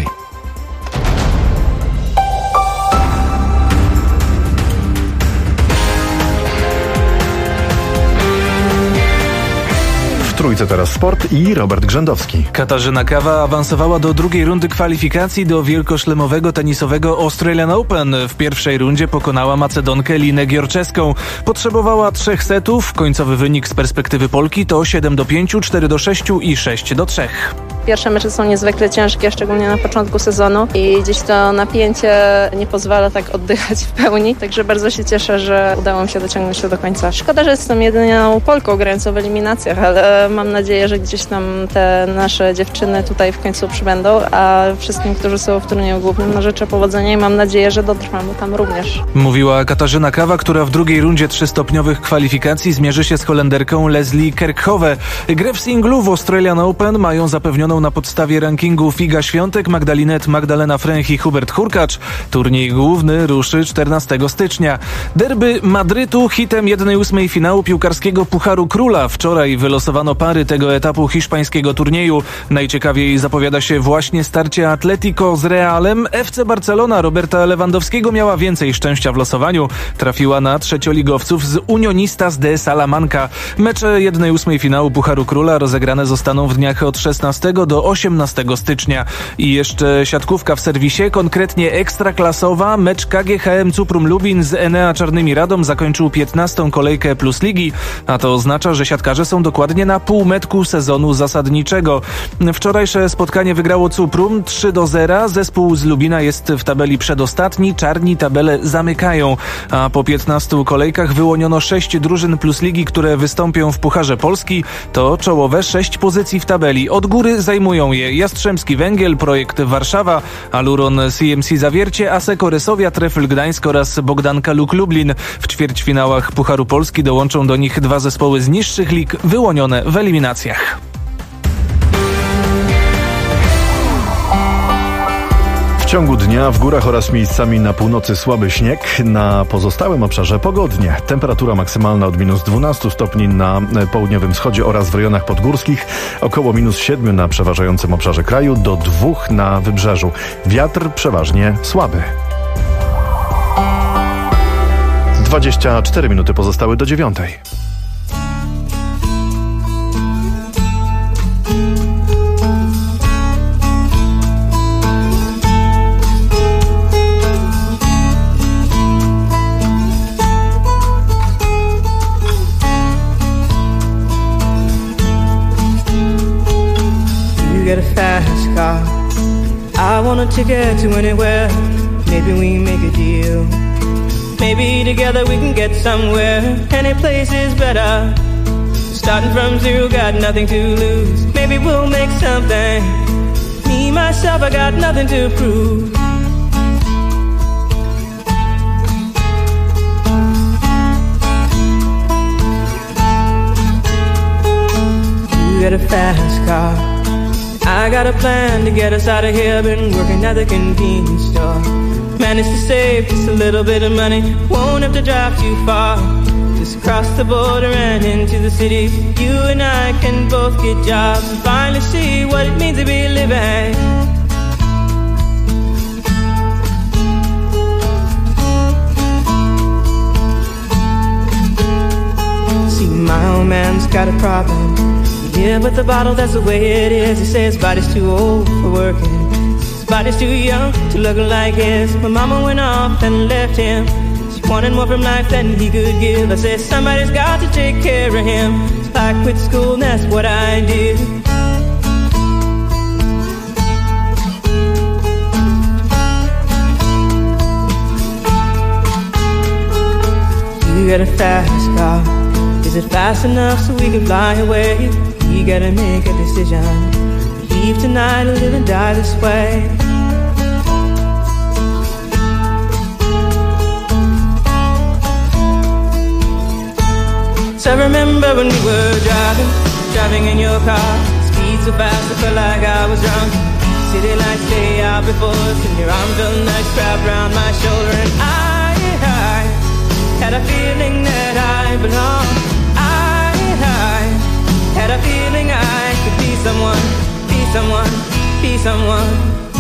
S3: W Trójce teraz sport i Robert Grzędowski.
S5: Katarzyna Kawa awansowała do drugiej rundy kwalifikacji do wielkoszlemowego tenisowego Australian Open. W pierwszej rundzie pokonała Macedonkę Linę Giorczewską. Potrzebowała 3 setów. Końcowy wynik z perspektywy Polki to 7-5, 4-6 i 6-3.
S6: Pierwsze mecze są niezwykle ciężkie, szczególnie na początku sezonu i gdzieś to napięcie nie pozwala tak oddychać w pełni, także bardzo się cieszę, że udało mi się dociągnąć to do końca. Szkoda, że jestem jedyną Polką grającą w eliminacjach, ale mam nadzieję, że gdzieś tam te nasze dziewczyny tutaj w końcu przybędą, a wszystkim, którzy są w turnieju głównym, życzę powodzenia i mam nadzieję, że dotrwamy tam również.
S5: Mówiła Katarzyna Kawa, która w drugiej rundzie 3-stopniowych kwalifikacji zmierzy się z Holenderką Leslie Kerkhove. Grę w singlu w Australian Open mają zapewnioną na podstawie rankingu Iga Świątek, Magdalena Fręch i Hubert Hurkacz. Turniej główny ruszy 14 stycznia. Derby Madrytu hitem 1/8 finału piłkarskiego Pucharu Króla. Wczoraj wylosowano pary tego etapu hiszpańskiego turnieju. Najciekawiej zapowiada się właśnie starcie Atletico z Realem. FC Barcelona Roberta Lewandowskiego miała więcej szczęścia w losowaniu. Trafiła na trzecioligowców z Unionistas de Salamanca. Mecze 1/8 finału Pucharu Króla rozegrane zostaną w dniach od 16 do 18 stycznia. I jeszcze siatkówka w serwisie, konkretnie ekstraklasowa. Mecz KGHM Cuprum Lubin z Enea Czarnymi Radom zakończył 15. kolejkę Plus Ligi, a to oznacza, że siatkarze są dokładnie na półmetku sezonu zasadniczego. Wczorajsze spotkanie wygrało Cuprum 3-0. Zespół z Lubina jest w tabeli przedostatni, czarni tabelę zamykają, a po 15 kolejkach wyłoniono 6 drużyn Plus Ligi, które wystąpią w Pucharze Polski. To czołowe 6 pozycji w tabeli. Od góry zajmują je Jastrzębski Węgiel, Projekt Warszawa, Aluron CMC Zawiercie, Asseco Resowia, Trefl Gdańsk oraz Bogdanka Luk Lublin. W ćwierćfinałach Pucharu Polski dołączą do nich 2 zespoły z niższych lig wyłonione w eliminacjach.
S3: W ciągu dnia w górach oraz miejscami na północy słaby śnieg, na pozostałym obszarze pogodnie. Temperatura maksymalna od -12 stopni na południowym wschodzie oraz w rejonach podgórskich, około -7 na przeważającym obszarze kraju, do 2 na wybrzeżu. Wiatr przeważnie słaby. 24 minuty pozostały do 9:00.
S7: Get a fast car. I want a ticket to anywhere. Maybe we make a deal. Maybe together we can get somewhere. Any place is better. Starting from zero, got nothing to lose. Maybe we'll make something. Me, myself, I got nothing to prove. You got a fast car, I got a plan to get us out of here. Been working at the convenience store. Managed to save just a little bit of money. Won't have to drive too far. Just cross the border and into the city. You and I can both get jobs and finally see what it means to be living. See, my old man's got a problem. Yeah, but the bottle, that's the way it is. He says his body's too old for working. His body's too young to look like his. My mama went off and left him. She wanted more from life than he could give. I said somebody's got to take care of him. So I quit school and that's what I did. You got a fast car. Is it fast enough so we can fly away? You gotta make a decision. Leave tonight or live and die this way. So I remember when we were driving in your car. Speed so fast I felt like I was drunk. City lights stay out before us, and your arm felt nice wrapped around my shoulder. And I had a feeling that I belonged. I had a feeling I could be someone, be someone, be someone.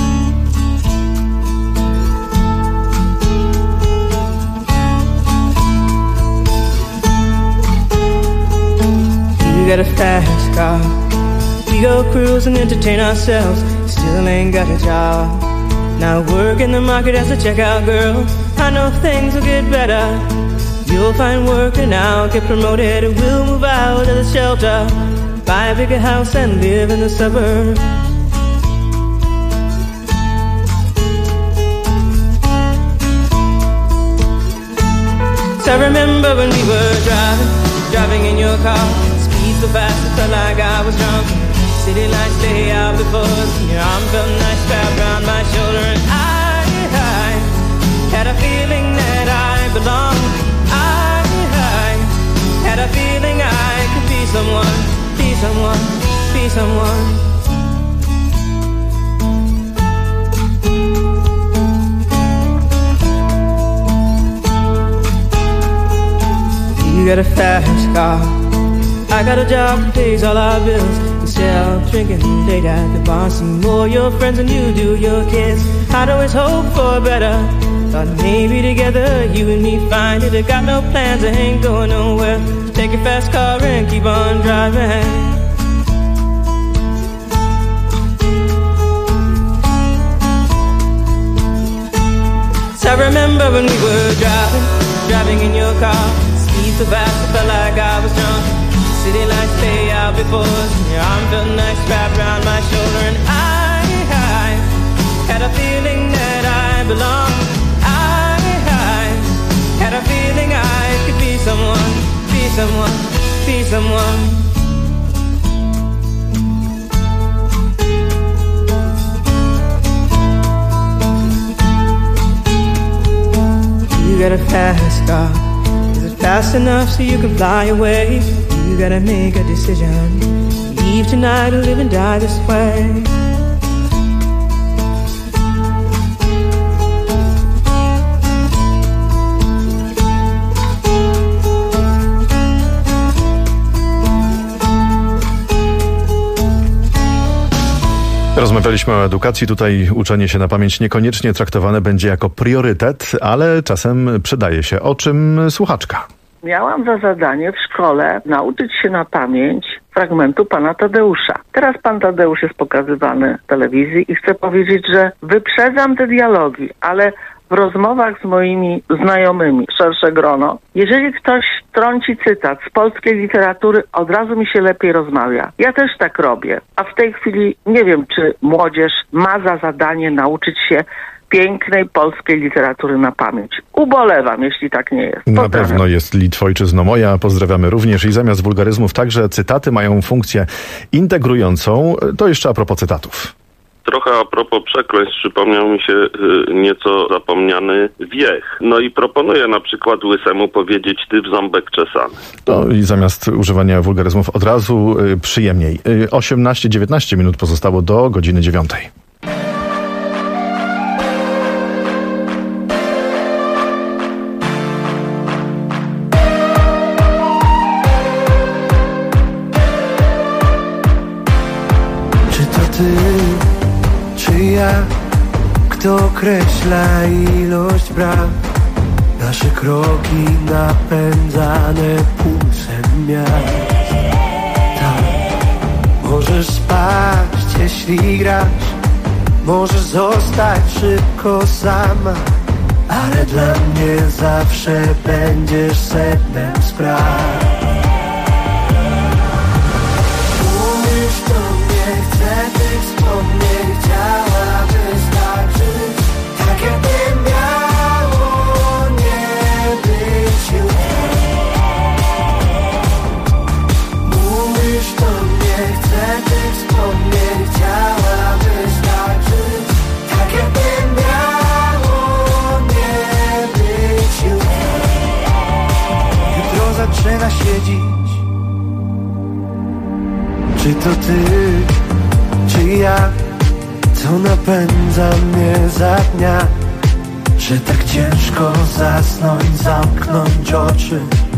S7: You got a fast car. We go cruise and entertain ourselves. Still ain't got a job. Now work in the market as a checkout girl. I know things will get better. You'll find work and I'll get promoted. And we'll move out of the shelter, buy a bigger house and live in the suburbs. So I remember when we were driving in your car. Speed so fast it felt like I was drunk. City lights lay out before us, and your arm felt nice wrapped around my shoulder. And I had a feeling that I belonged. I had a feeling I could be someone, be someone, be someone. You got a fast car, I got a job that pays all our bills. Instead of drinking late at the bar, see more your friends than you do your kids. I'd always hope for better. Thought maybe together you and me find it. I got no plans, I ain't going nowhere. Take your fast car and keep on driving. So I remember when we were driving in your car. Speed so fast I felt like I was drunk. City lights lay out before us, and your arm felt nice wrapped around my shoulder. And I had a feeling that I belonged. Had a feeling I could be someone, be someone, be someone. You got a fast car. Is it fast enough so you can fly away? You gotta make a decision. Leave tonight or live and die this way.
S3: Rozmawialiśmy o edukacji. Tutaj uczenie się na pamięć niekoniecznie traktowane będzie jako priorytet, ale czasem przydaje się. O czym słuchaczka?
S8: Miałam za zadanie w szkole nauczyć się na pamięć fragmentu pana Tadeusza. Teraz pan Tadeusz jest pokazywany w telewizji i chcę powiedzieć, że wyprzedzam te dialogi, ale w rozmowach z moimi znajomymi, szersze grono, jeżeli ktoś trąci cytat z polskiej literatury, od razu mi się lepiej rozmawia. Ja też tak robię. A w tej chwili nie wiem, czy młodzież ma za zadanie nauczyć się pięknej polskiej literatury na pamięć. Ubolewam, jeśli tak nie jest.
S3: Na pewno jest Litwojczyzno moja. Pozdrawiamy również i zamiast wulgaryzmów także cytaty mają funkcję integrującą. To jeszcze a propos cytatów.
S9: Trochę a propos przekleństw przypomniał mi się nieco zapomniany wiech. No i proponuję na przykład łysemu powiedzieć ty w ząbek czesany.
S3: No i zamiast używania wulgaryzmów od razu przyjemniej. 18-19 minut pozostało do godziny 9.
S10: Czy to ty? Czy ja, kto określa ilość bram? Nasze kroki napędzane pulsem miast. Tak, możesz spaść, jeśli grasz. Możesz zostać szybko sama, ale dla mnie zawsze będziesz sednem spraw. Mówisz do mnie, chcę tych wspomnień. Chciałabyś znaczyć, tak jakby miało nie być już. Mówisz do mnie, chcę tych wspomnień. Chciałabyś znaczyć, tak jakby miało nie być już. Jutro zaczyna się dziś. Czy to ty, czy ja? Co napędza mnie za dnia, że tak ciężko zasnąć, zamknąć oczy.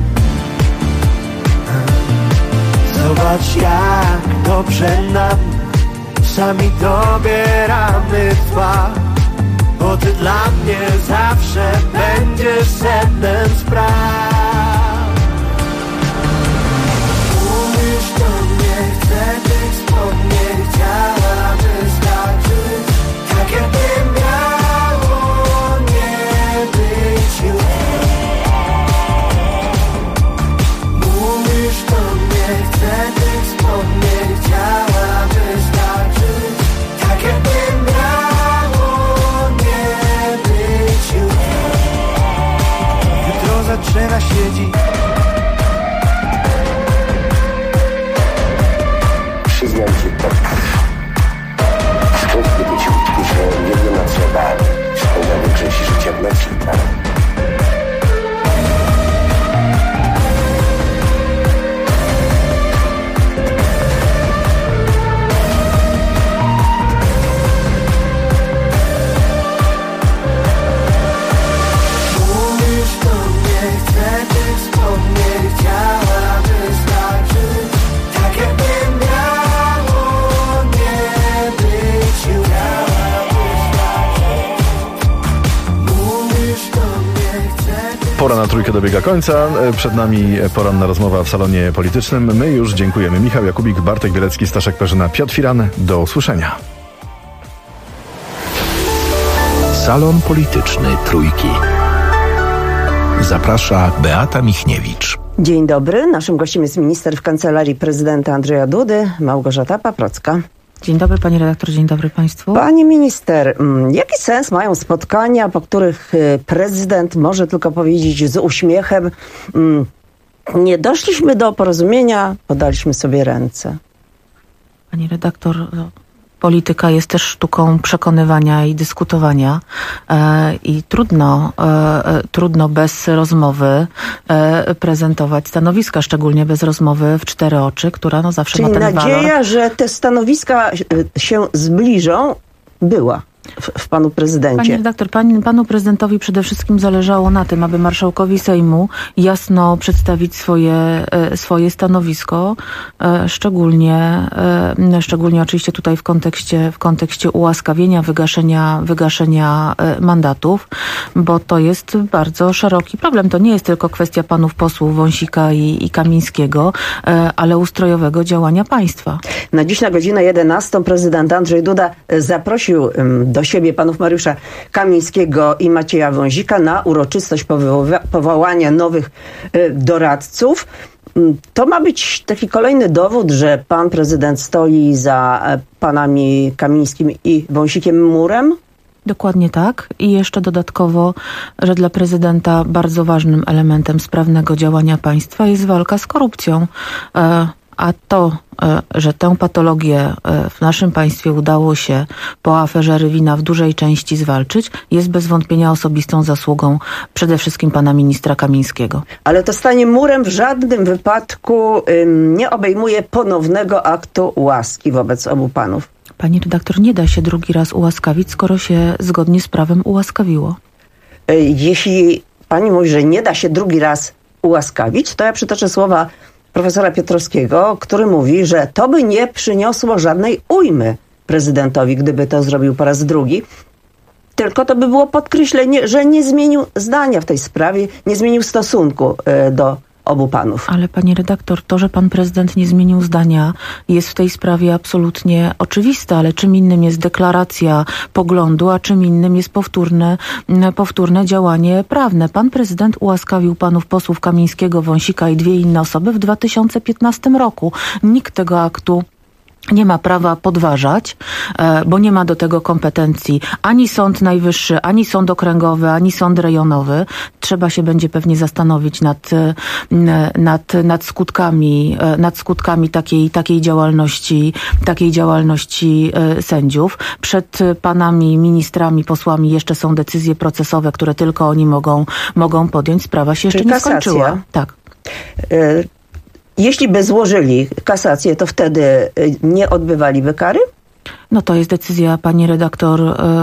S10: Zobacz, jak dobrze nam, sami dobieramy twarz, bo ty dla mnie zawsze będziesz sednem spraw. Mówisz do mnie, chcę tych wspomnień. Chciałabyś znaczyć, tak jakby miało nie być już. Mówisz do mnie, chcę tych wspomnień. Chciałabyś znaczyć, tak jakby miało nie być już. Jutro zaczyna się dziś.
S11: Przyznam, że tak smutny być łódku, że nie wiem na co bałem. Spędzam większość życia w nocy.
S10: Mówisz do mnie, chcę tych wspomnień. Chciałabyś znaczyć, tak jakby miało nie być już. Mówisz do mnie, chcę tych...
S3: Pora na trójkę dobiega końca. Przed nami poranna rozmowa w salonie politycznym. My już dziękujemy. Michał Jakubik, Bartek Bielecki, Staszek Perzyna, Piotr Firan. Do usłyszenia.
S12: Salon Polityczny Trójki. Zaprasza Beata Michniewicz.
S13: Dzień dobry. Naszym gościem jest minister w Kancelarii Prezydenta Andrzeja Dudy, Małgorzata Paprocka.
S14: Dzień dobry pani redaktor, dzień dobry państwu.
S13: Pani minister, jaki sens mają spotkania, po których prezydent może tylko powiedzieć z uśmiechem: nie doszliśmy do porozumienia, podaliśmy sobie ręce?
S14: Pani redaktor, polityka jest też sztuką przekonywania i dyskutowania i trudno bez rozmowy prezentować stanowiska, szczególnie bez rozmowy w cztery oczy, która zawsze
S13: Czyli
S14: ma ten walor.
S13: nadzieja, że te stanowiska się zbliżą, była w panu prezydencie.
S14: Pani redaktor, panu prezydentowi przede wszystkim zależało na tym, aby marszałkowi Sejmu jasno przedstawić swoje stanowisko, szczególnie oczywiście tutaj w kontekście ułaskawienia, wygaszenia mandatów, bo to jest bardzo szeroki problem. To nie jest tylko kwestia panów posłów Wąsika i Kamińskiego, ale ustrojowego działania państwa.
S13: Na dziś na godzinę 11 prezydent Andrzej Duda zaprosił do siebie panów Mariusza Kamińskiego i Macieja Wąsika na uroczystość powołania nowych doradców. To ma być taki kolejny dowód, że pan prezydent stoi za panami Kamińskim i Wąsikiem murem?
S14: Dokładnie tak. I jeszcze dodatkowo, że dla prezydenta bardzo ważnym elementem sprawnego działania państwa jest walka z korupcją. A to, że tę patologię w naszym państwie udało się po aferze Rywina w dużej części zwalczyć, jest bez wątpienia osobistą zasługą przede wszystkim pana ministra Kamińskiego.
S13: Ale to stanie murem w żadnym wypadku nie obejmuje ponownego aktu łaski wobec obu panów.
S14: Pani redaktor, nie da się drugi raz ułaskawić, skoro się zgodnie z prawem ułaskawiło.
S13: Jeśli pani mówi, że nie da się drugi raz ułaskawić, to ja przytoczę słowa profesora Piotrowskiego, który mówi, że to by nie przyniosło żadnej ujmy prezydentowi, gdyby to zrobił po raz drugi. Tylko to by było podkreślenie, że nie zmienił zdania w tej sprawie, nie zmienił stosunku do obu panów.
S14: Ale pani redaktor, to, że pan prezydent nie zmienił zdania, jest w tej sprawie absolutnie oczywiste, ale czym innym jest deklaracja poglądu, a czym innym jest powtórne działanie prawne. Pan prezydent ułaskawił panów posłów Kamińskiego, Wąsika i 2 inne osoby w 2015 roku. Nikt tego aktu nie ma prawa podważać, bo nie ma do tego kompetencji ani Sąd Najwyższy, ani Sąd Okręgowy, ani Sąd Rejonowy. Trzeba się będzie pewnie zastanowić nad skutkami takiej działalności sędziów. Przed panami ministrami, posłami jeszcze są decyzje procesowe, które tylko oni mogą podjąć. Sprawa się jeszcze nie skończyła. Tak.
S13: Jeśli by złożyli kasację, to wtedy nie odbywaliby kary?
S14: No to jest decyzja pani redaktor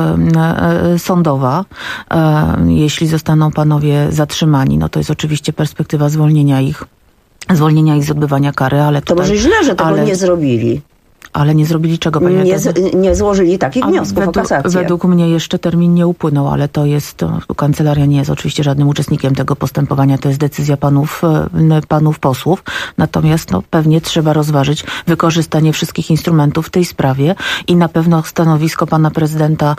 S14: sądowa. Jeśli zostaną panowie zatrzymani, no to jest oczywiście perspektywa zwolnienia ich z odbywania kary, ale
S13: to może źle, że tego nie zrobili.
S14: Ale nie zrobili czego, pani redaktor?
S13: Nie złożyli takich wniosków o kasację.
S14: Według mnie jeszcze termin nie upłynął, ale to jest, kancelaria nie jest oczywiście żadnym uczestnikiem tego postępowania, to jest decyzja panów posłów. Natomiast pewnie trzeba rozważyć wykorzystanie wszystkich instrumentów w tej sprawie i na pewno stanowisko pana prezydenta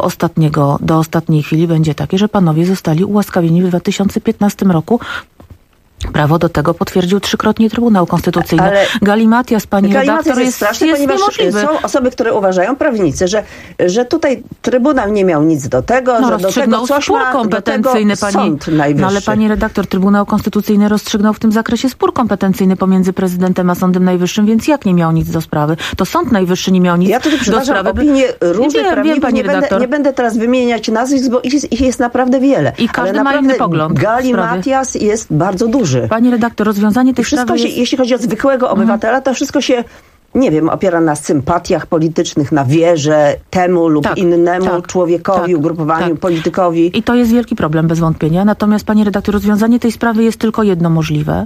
S14: do ostatniej chwili będzie takie, że panowie zostali ułaskawieni w 2015 roku. Prawo do tego potwierdził 3-krotnie Trybunał Konstytucyjny. Ale galimatias, pani redaktor, jest straszny, ponieważ niemożliwy.
S13: Są osoby, które uważają, prawnicy, że tutaj Trybunał nie miał nic do tego, że do tego coś ma kompetencyjny Sąd Najwyższy.
S14: Ale pani redaktor, Trybunał Konstytucyjny rozstrzygnął w tym zakresie spór kompetencyjny pomiędzy prezydentem a Sądem Najwyższym, więc jak nie miał nic do sprawy? To Sąd Najwyższy nie miał nic do sprawy.
S13: Opinie różnych prawników, nie będę teraz wymieniać nazwisk, bo ich jest naprawdę wiele.
S14: I każdy ma inny pogląd.
S13: Galimatias jest bardzo duży.
S14: Pani redaktor, rozwiązanie tej sprawy jest...
S13: Jeśli chodzi o zwykłego obywatela, to wszystko się, nie wiem, opiera na sympatiach politycznych, na wierze temu lub innemu człowiekowi, ugrupowaniu, politykowi.
S14: I to jest wielki problem, bez wątpienia. Natomiast, pani redaktor, rozwiązanie tej sprawy jest tylko jedno możliwe.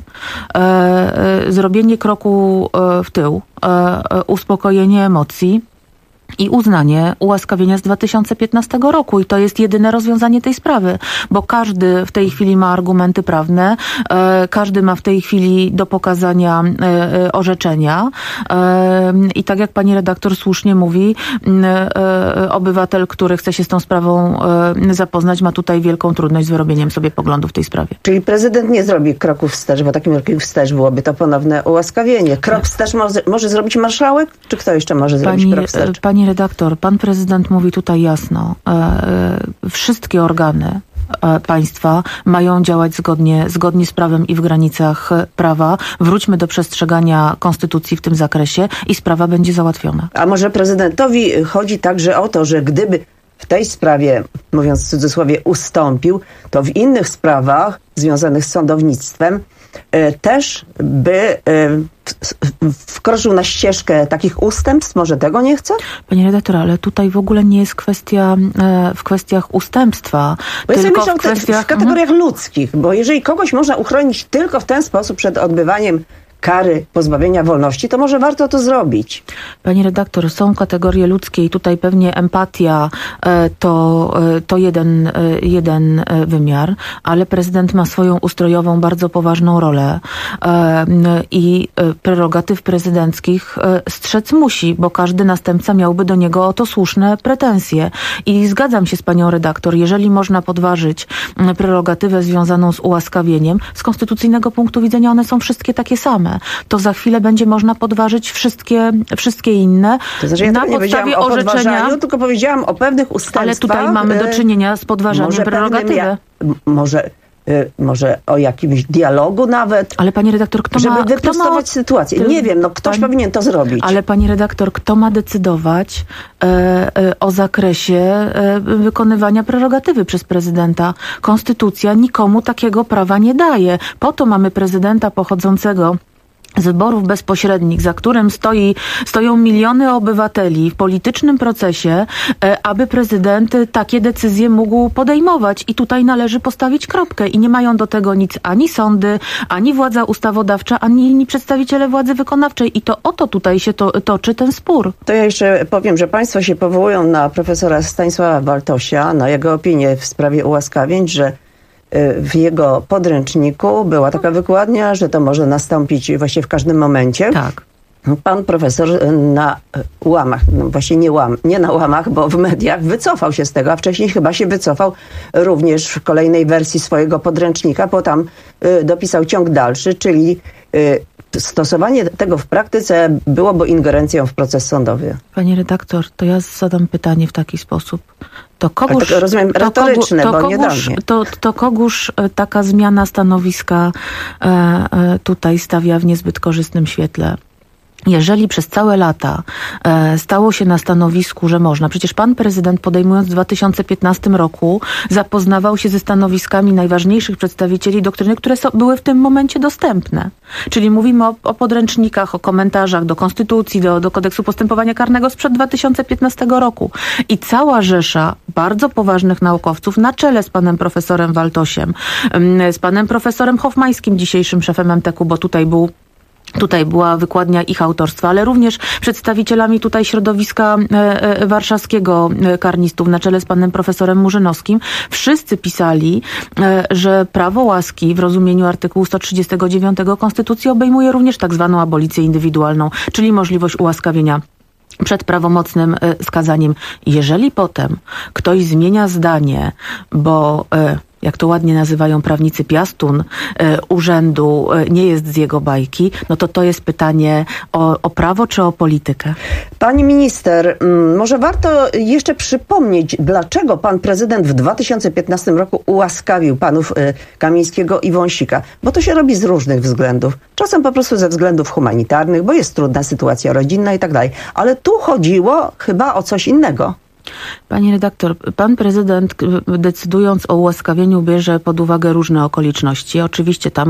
S14: Zrobienie kroku w tył, uspokojenie emocji i uznanie ułaskawienia z 2015 roku. I to jest jedyne rozwiązanie tej sprawy, bo każdy w tej chwili ma argumenty prawne, każdy ma w tej chwili do pokazania orzeczenia i tak jak pani redaktor słusznie mówi, obywatel, który chce się z tą sprawą zapoznać, ma tutaj wielką trudność z wyrobieniem sobie poglądu w tej sprawie.
S13: Czyli prezydent nie zrobi kroku wstecz, bo takim krokiem wstecz byłoby to ponowne ułaskawienie. Krok wstecz może zrobić marszałek? Czy kto jeszcze może zrobić krok wstecz?
S14: Pani redaktor, pan prezydent mówi tutaj jasno, wszystkie organy państwa mają działać zgodnie z prawem i w granicach prawa. Wróćmy do przestrzegania konstytucji w tym zakresie i sprawa będzie załatwiona.
S13: A może prezydentowi chodzi także o to, że gdyby w tej sprawie, mówiąc w cudzysłowie, ustąpił, to w innych sprawach związanych z sądownictwem też by wkroczył na ścieżkę takich ustępstw? Może tego nie chce?
S14: Pani redaktor, ale tutaj w ogóle nie jest kwestia w kwestiach ustępstwa.
S13: Bo tylko w kwestiach... w kategoriach ludzkich, bo jeżeli kogoś można uchronić tylko w ten sposób przed odbywaniem kary pozbawienia wolności, to może warto to zrobić.
S14: Pani redaktor, są kategorie ludzkie i tutaj pewnie empatia to jeden wymiar, ale prezydent ma swoją ustrojową, bardzo poważną rolę i prerogatyw prezydenckich strzec musi, bo każdy następca miałby do niego o to słuszne pretensje. I zgadzam się z panią redaktor, jeżeli można podważyć prerogatywę związaną z ułaskawieniem, z konstytucyjnego punktu widzenia one są wszystkie takie same. To za chwilę będzie można podważyć wszystkie inne.
S13: To znaczy, ja
S14: na
S13: nie powiedziałam o podważaniu, tylko powiedziałam o pewnych ustępstwach.
S14: Ale tutaj mamy do czynienia z podważaniem prerogatywy.
S13: Może o jakimś dialogu nawet.
S14: Ale pani redaktor,
S13: żeby wyprostować sytuację. Nie wiem, ktoś powinien to zrobić.
S14: Ale pani redaktor, kto ma decydować o zakresie wykonywania prerogatywy przez prezydenta? Konstytucja nikomu takiego prawa nie daje. Po to mamy prezydenta pochodzącego z wyborów bezpośrednich, za którym stoją miliony obywateli w politycznym procesie, aby prezydent takie decyzje mógł podejmować. I tutaj należy postawić kropkę. I nie mają do tego nic ani sądy, ani władza ustawodawcza, ani inni przedstawiciele władzy wykonawczej. I to o to tutaj się toczy ten spór.
S13: To ja jeszcze powiem, że państwo się powołują na profesora Stanisława Waltosia, na jego opinię w sprawie ułaskawień, że w jego podręczniku była taka wykładnia, że to może nastąpić właściwie w każdym momencie.
S14: Tak.
S13: Pan profesor na łamach, właśnie nie na łamach, bo w mediach wycofał się z tego, a wcześniej chyba się wycofał również w kolejnej wersji swojego podręcznika, bo tam dopisał ciąg dalszy, czyli stosowanie tego w praktyce byłoby ingerencją w proces sądowy.
S14: Pani redaktor, to ja zadam pytanie w taki sposób. To kogóż,
S13: tak rozumiem, retoryczne, bo nie do mnie.
S14: To kogóż taka zmiana stanowiska tutaj stawia w niezbyt korzystnym świetle? Jeżeli przez całe lata stało się na stanowisku, że można, przecież pan prezydent podejmując w 2015 roku zapoznawał się ze stanowiskami najważniejszych przedstawicieli doktryny, które były w tym momencie dostępne. Czyli mówimy o podręcznikach, o komentarzach do Konstytucji, do Kodeksu Postępowania Karnego sprzed 2015 roku. I cała rzesza bardzo poważnych naukowców na czele z panem profesorem Waltosiem, z panem profesorem Hofmańskim, dzisiejszym szefem MTK-u, bo Tutaj była wykładnia ich autorstwa, ale również przedstawicielami tutaj środowiska warszawskiego karnistów na czele z panem profesorem Murzynowskim. Wszyscy pisali, że prawo łaski w rozumieniu artykułu 139 Konstytucji obejmuje również tak zwaną abolicję indywidualną, czyli możliwość ułaskawienia przed prawomocnym skazaniem. Jeżeli potem ktoś zmienia zdanie, bo jak to ładnie nazywają prawnicy, piastun urzędu nie jest z jego bajki, no to jest pytanie o prawo czy o politykę?
S13: Pani minister, może warto jeszcze przypomnieć, dlaczego pan prezydent w 2015 roku ułaskawił panów Kamińskiego i Wąsika. Bo to się robi z różnych względów. Czasem po prostu ze względów humanitarnych, bo jest trudna sytuacja rodzinna i tak dalej. Ale tu chodziło chyba o coś innego.
S14: Pani redaktor, pan prezydent decydując o ułaskawieniu bierze pod uwagę różne okoliczności. Oczywiście tam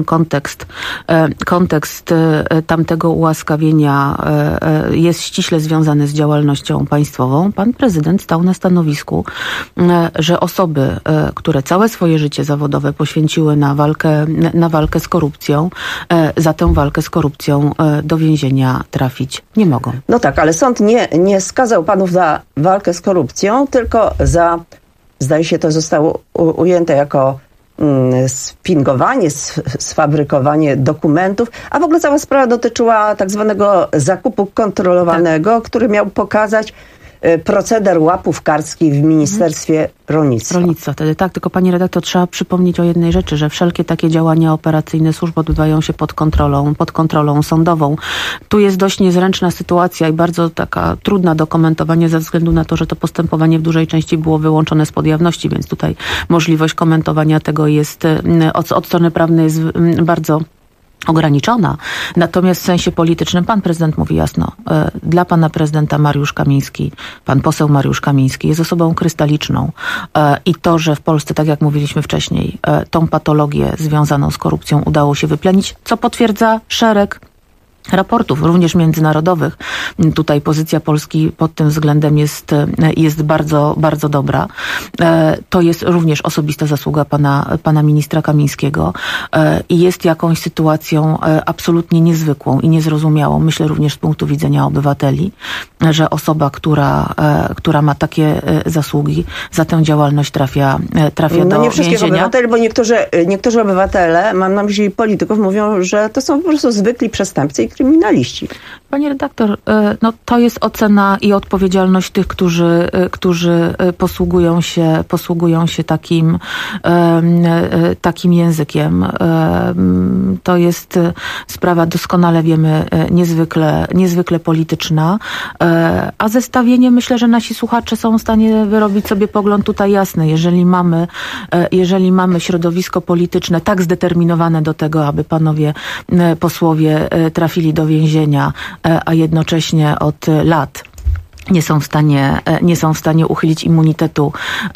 S14: kontekst tamtego ułaskawienia jest ściśle związany z działalnością państwową. Pan prezydent stał na stanowisku, że osoby, które całe swoje życie zawodowe poświęciły na walkę z korupcją, za tę walkę z korupcją do więzienia trafić nie mogą.
S13: No tak, ale sąd nie skazał panów za walkę z korupcją, tylko za, zdaje się, to zostało ujęte jako sfingowanie, sfabrykowanie dokumentów, a w ogóle cała sprawa dotyczyła tak zwanego zakupu kontrolowanego, który miał pokazać proceder łapów karskich w Ministerstwie Rolnictwa.
S14: Wtedy tak, tylko pani redaktor, trzeba przypomnieć o jednej rzeczy, że wszelkie takie działania operacyjne służb odbywają się pod kontrolą sądową. Tu jest dość niezręczna sytuacja i bardzo taka trudna do komentowania ze względu na to, że to postępowanie w dużej części było wyłączone spod jawności, więc tutaj możliwość komentowania tego jest od strony prawnej jest bardzo ograniczona. Natomiast w sensie politycznym pan prezydent mówi jasno, dla pana prezydenta pan poseł Mariusz Kamiński jest osobą krystaliczną i to, że w Polsce, tak jak mówiliśmy wcześniej, tą patologię związaną z korupcją udało się wyplenić, co potwierdza szereg raportów, również międzynarodowych. Tutaj pozycja Polski pod tym względem jest bardzo, bardzo dobra. To jest również osobista zasługa pana ministra Kamińskiego i jest jakąś sytuacją absolutnie niezwykłą i niezrozumiałą. Myślę również z punktu widzenia obywateli, że osoba, która ma takie zasługi, za tę działalność trafia do
S13: nie wszystkich
S14: więzienia.
S13: Obywateli, bo niektórzy obywatele, mam na myśli polityków, mówią, że to są po prostu zwykli przestępcy i kryminaliści.
S14: Pani redaktor, no to jest ocena i odpowiedzialność tych, którzy posługują się takim językiem. To jest sprawa, doskonale wiemy, niezwykle polityczna, a zestawienie, myślę, że nasi słuchacze są w stanie wyrobić sobie pogląd tutaj jasny. Jeżeli mamy środowisko polityczne tak zdeterminowane do tego, aby panowie posłowie trafili do więzienia, a jednocześnie od lat nie są w stanie uchylić immunitetu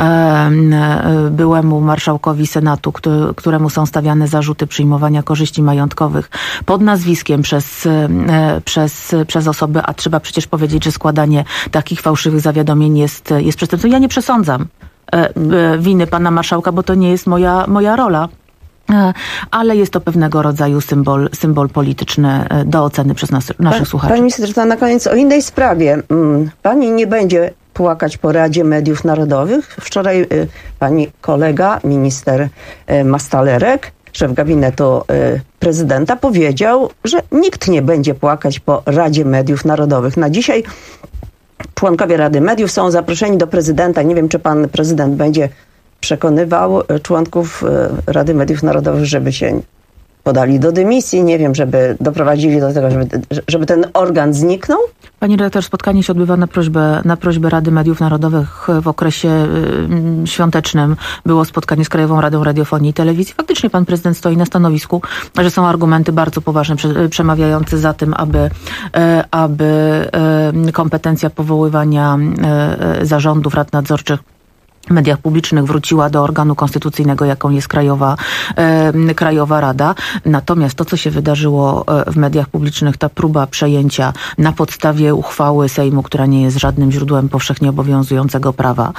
S14: byłemu marszałkowi Senatu, któremu są stawiane zarzuty przyjmowania korzyści majątkowych pod nazwiskiem przez osoby, a trzeba przecież powiedzieć, że składanie takich fałszywych zawiadomień jest przestępstwem. Ja nie przesądzam winy pana marszałka, bo to nie jest moja rola. Ale jest to pewnego rodzaju symbol polityczny do oceny przez naszych słuchaczy.
S13: Pani minister, to na koniec o innej sprawie. Pani nie będzie płakać po Radzie Mediów Narodowych. Wczoraj pani kolega, minister Mastalerek, szef gabinetu prezydenta, powiedział, że nikt nie będzie płakać po Radzie Mediów Narodowych. Na dzisiaj członkowie Rady Mediów są zaproszeni do prezydenta. Nie wiem, czy pan prezydent będzie przekonywał członków Rady Mediów Narodowych, żeby się podali do dymisji, nie wiem, żeby doprowadzili do tego, żeby ten organ zniknął?
S14: Pani redaktor, spotkanie się odbywa na prośbę Rady Mediów Narodowych. W okresie świątecznym było spotkanie z Krajową Radą Radiofonii i Telewizji. Faktycznie pan prezydent stoi na stanowisku, że są argumenty bardzo poważne, przemawiające za tym, aby kompetencja powoływania zarządów, rad nadzorczych w mediach publicznych wróciła do organu konstytucyjnego, jaką jest Krajowa Rada. Natomiast to, co się wydarzyło w mediach publicznych, ta próba przejęcia na podstawie uchwały Sejmu, która nie jest żadnym źródłem powszechnie obowiązującego prawa,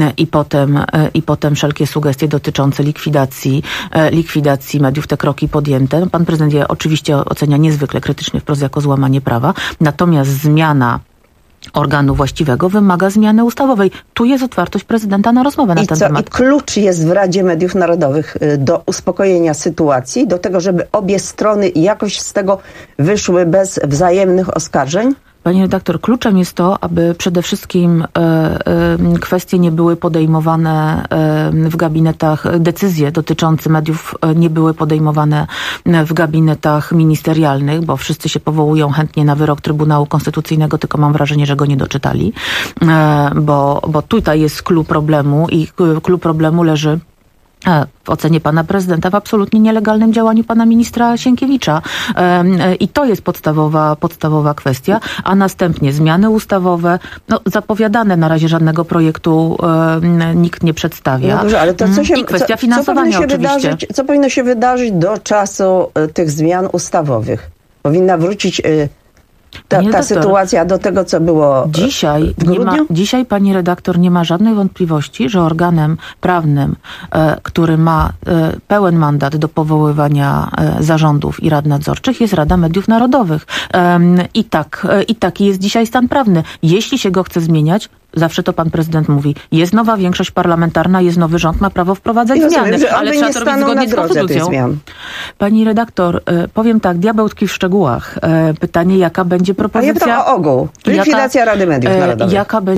S14: i potem wszelkie sugestie dotyczące likwidacji mediów, te kroki podjęte. Pan prezydent je oczywiście ocenia niezwykle krytycznie, wprost jako złamanie prawa. Natomiast zmiana organu właściwego wymaga zmiany ustawowej. Tu jest otwartość prezydenta na rozmowę na ten temat.
S13: I klucz jest w Radzie Mediów Narodowych do uspokojenia sytuacji, do tego, żeby obie strony jakoś z tego wyszły bez wzajemnych oskarżeń?
S14: Pani redaktor, kluczem jest to, aby przede wszystkim kwestie nie były podejmowane w gabinetach, decyzje dotyczące mediów nie były podejmowane w gabinetach ministerialnych, bo wszyscy się powołują chętnie na wyrok Trybunału Konstytucyjnego, tylko mam wrażenie, że go nie doczytali, bo tutaj jest clou problemu i clou problemu leży w ocenie pana prezydenta w absolutnie nielegalnym działaniu pana ministra Sienkiewicza. I to jest podstawowa kwestia, a następnie zmiany ustawowe, zapowiadane na razie żadnego projektu nikt nie przedstawia.
S13: No dobrze, ale to
S14: i kwestia finansowania oczywiście.
S13: Co powinno się wydarzyć do czasu tych zmian ustawowych? Powinna wrócić ta sytuacja do tego, co było w grudniu?
S14: Dzisiaj, pani redaktor, nie ma żadnej wątpliwości, że organem prawnym, który ma pełen mandat do powoływania zarządów i rad nadzorczych, jest Rada Mediów Narodowych. I taki jest dzisiaj stan prawny. Jeśli się go chce zmieniać, zawsze to pan prezydent mówi, jest nowa większość parlamentarna, jest nowy rząd, ma prawo wprowadzać zmiany, ale trzeba to robić zgodnie z konstytucją. Pani redaktor, powiem tak, diabeł tkwi w szczegółach. Pytanie, jaka będzie propozycja...
S13: A ja pytam o ogół. Likwidacja Rady Mediów Narodowych.
S14: Jaka będzie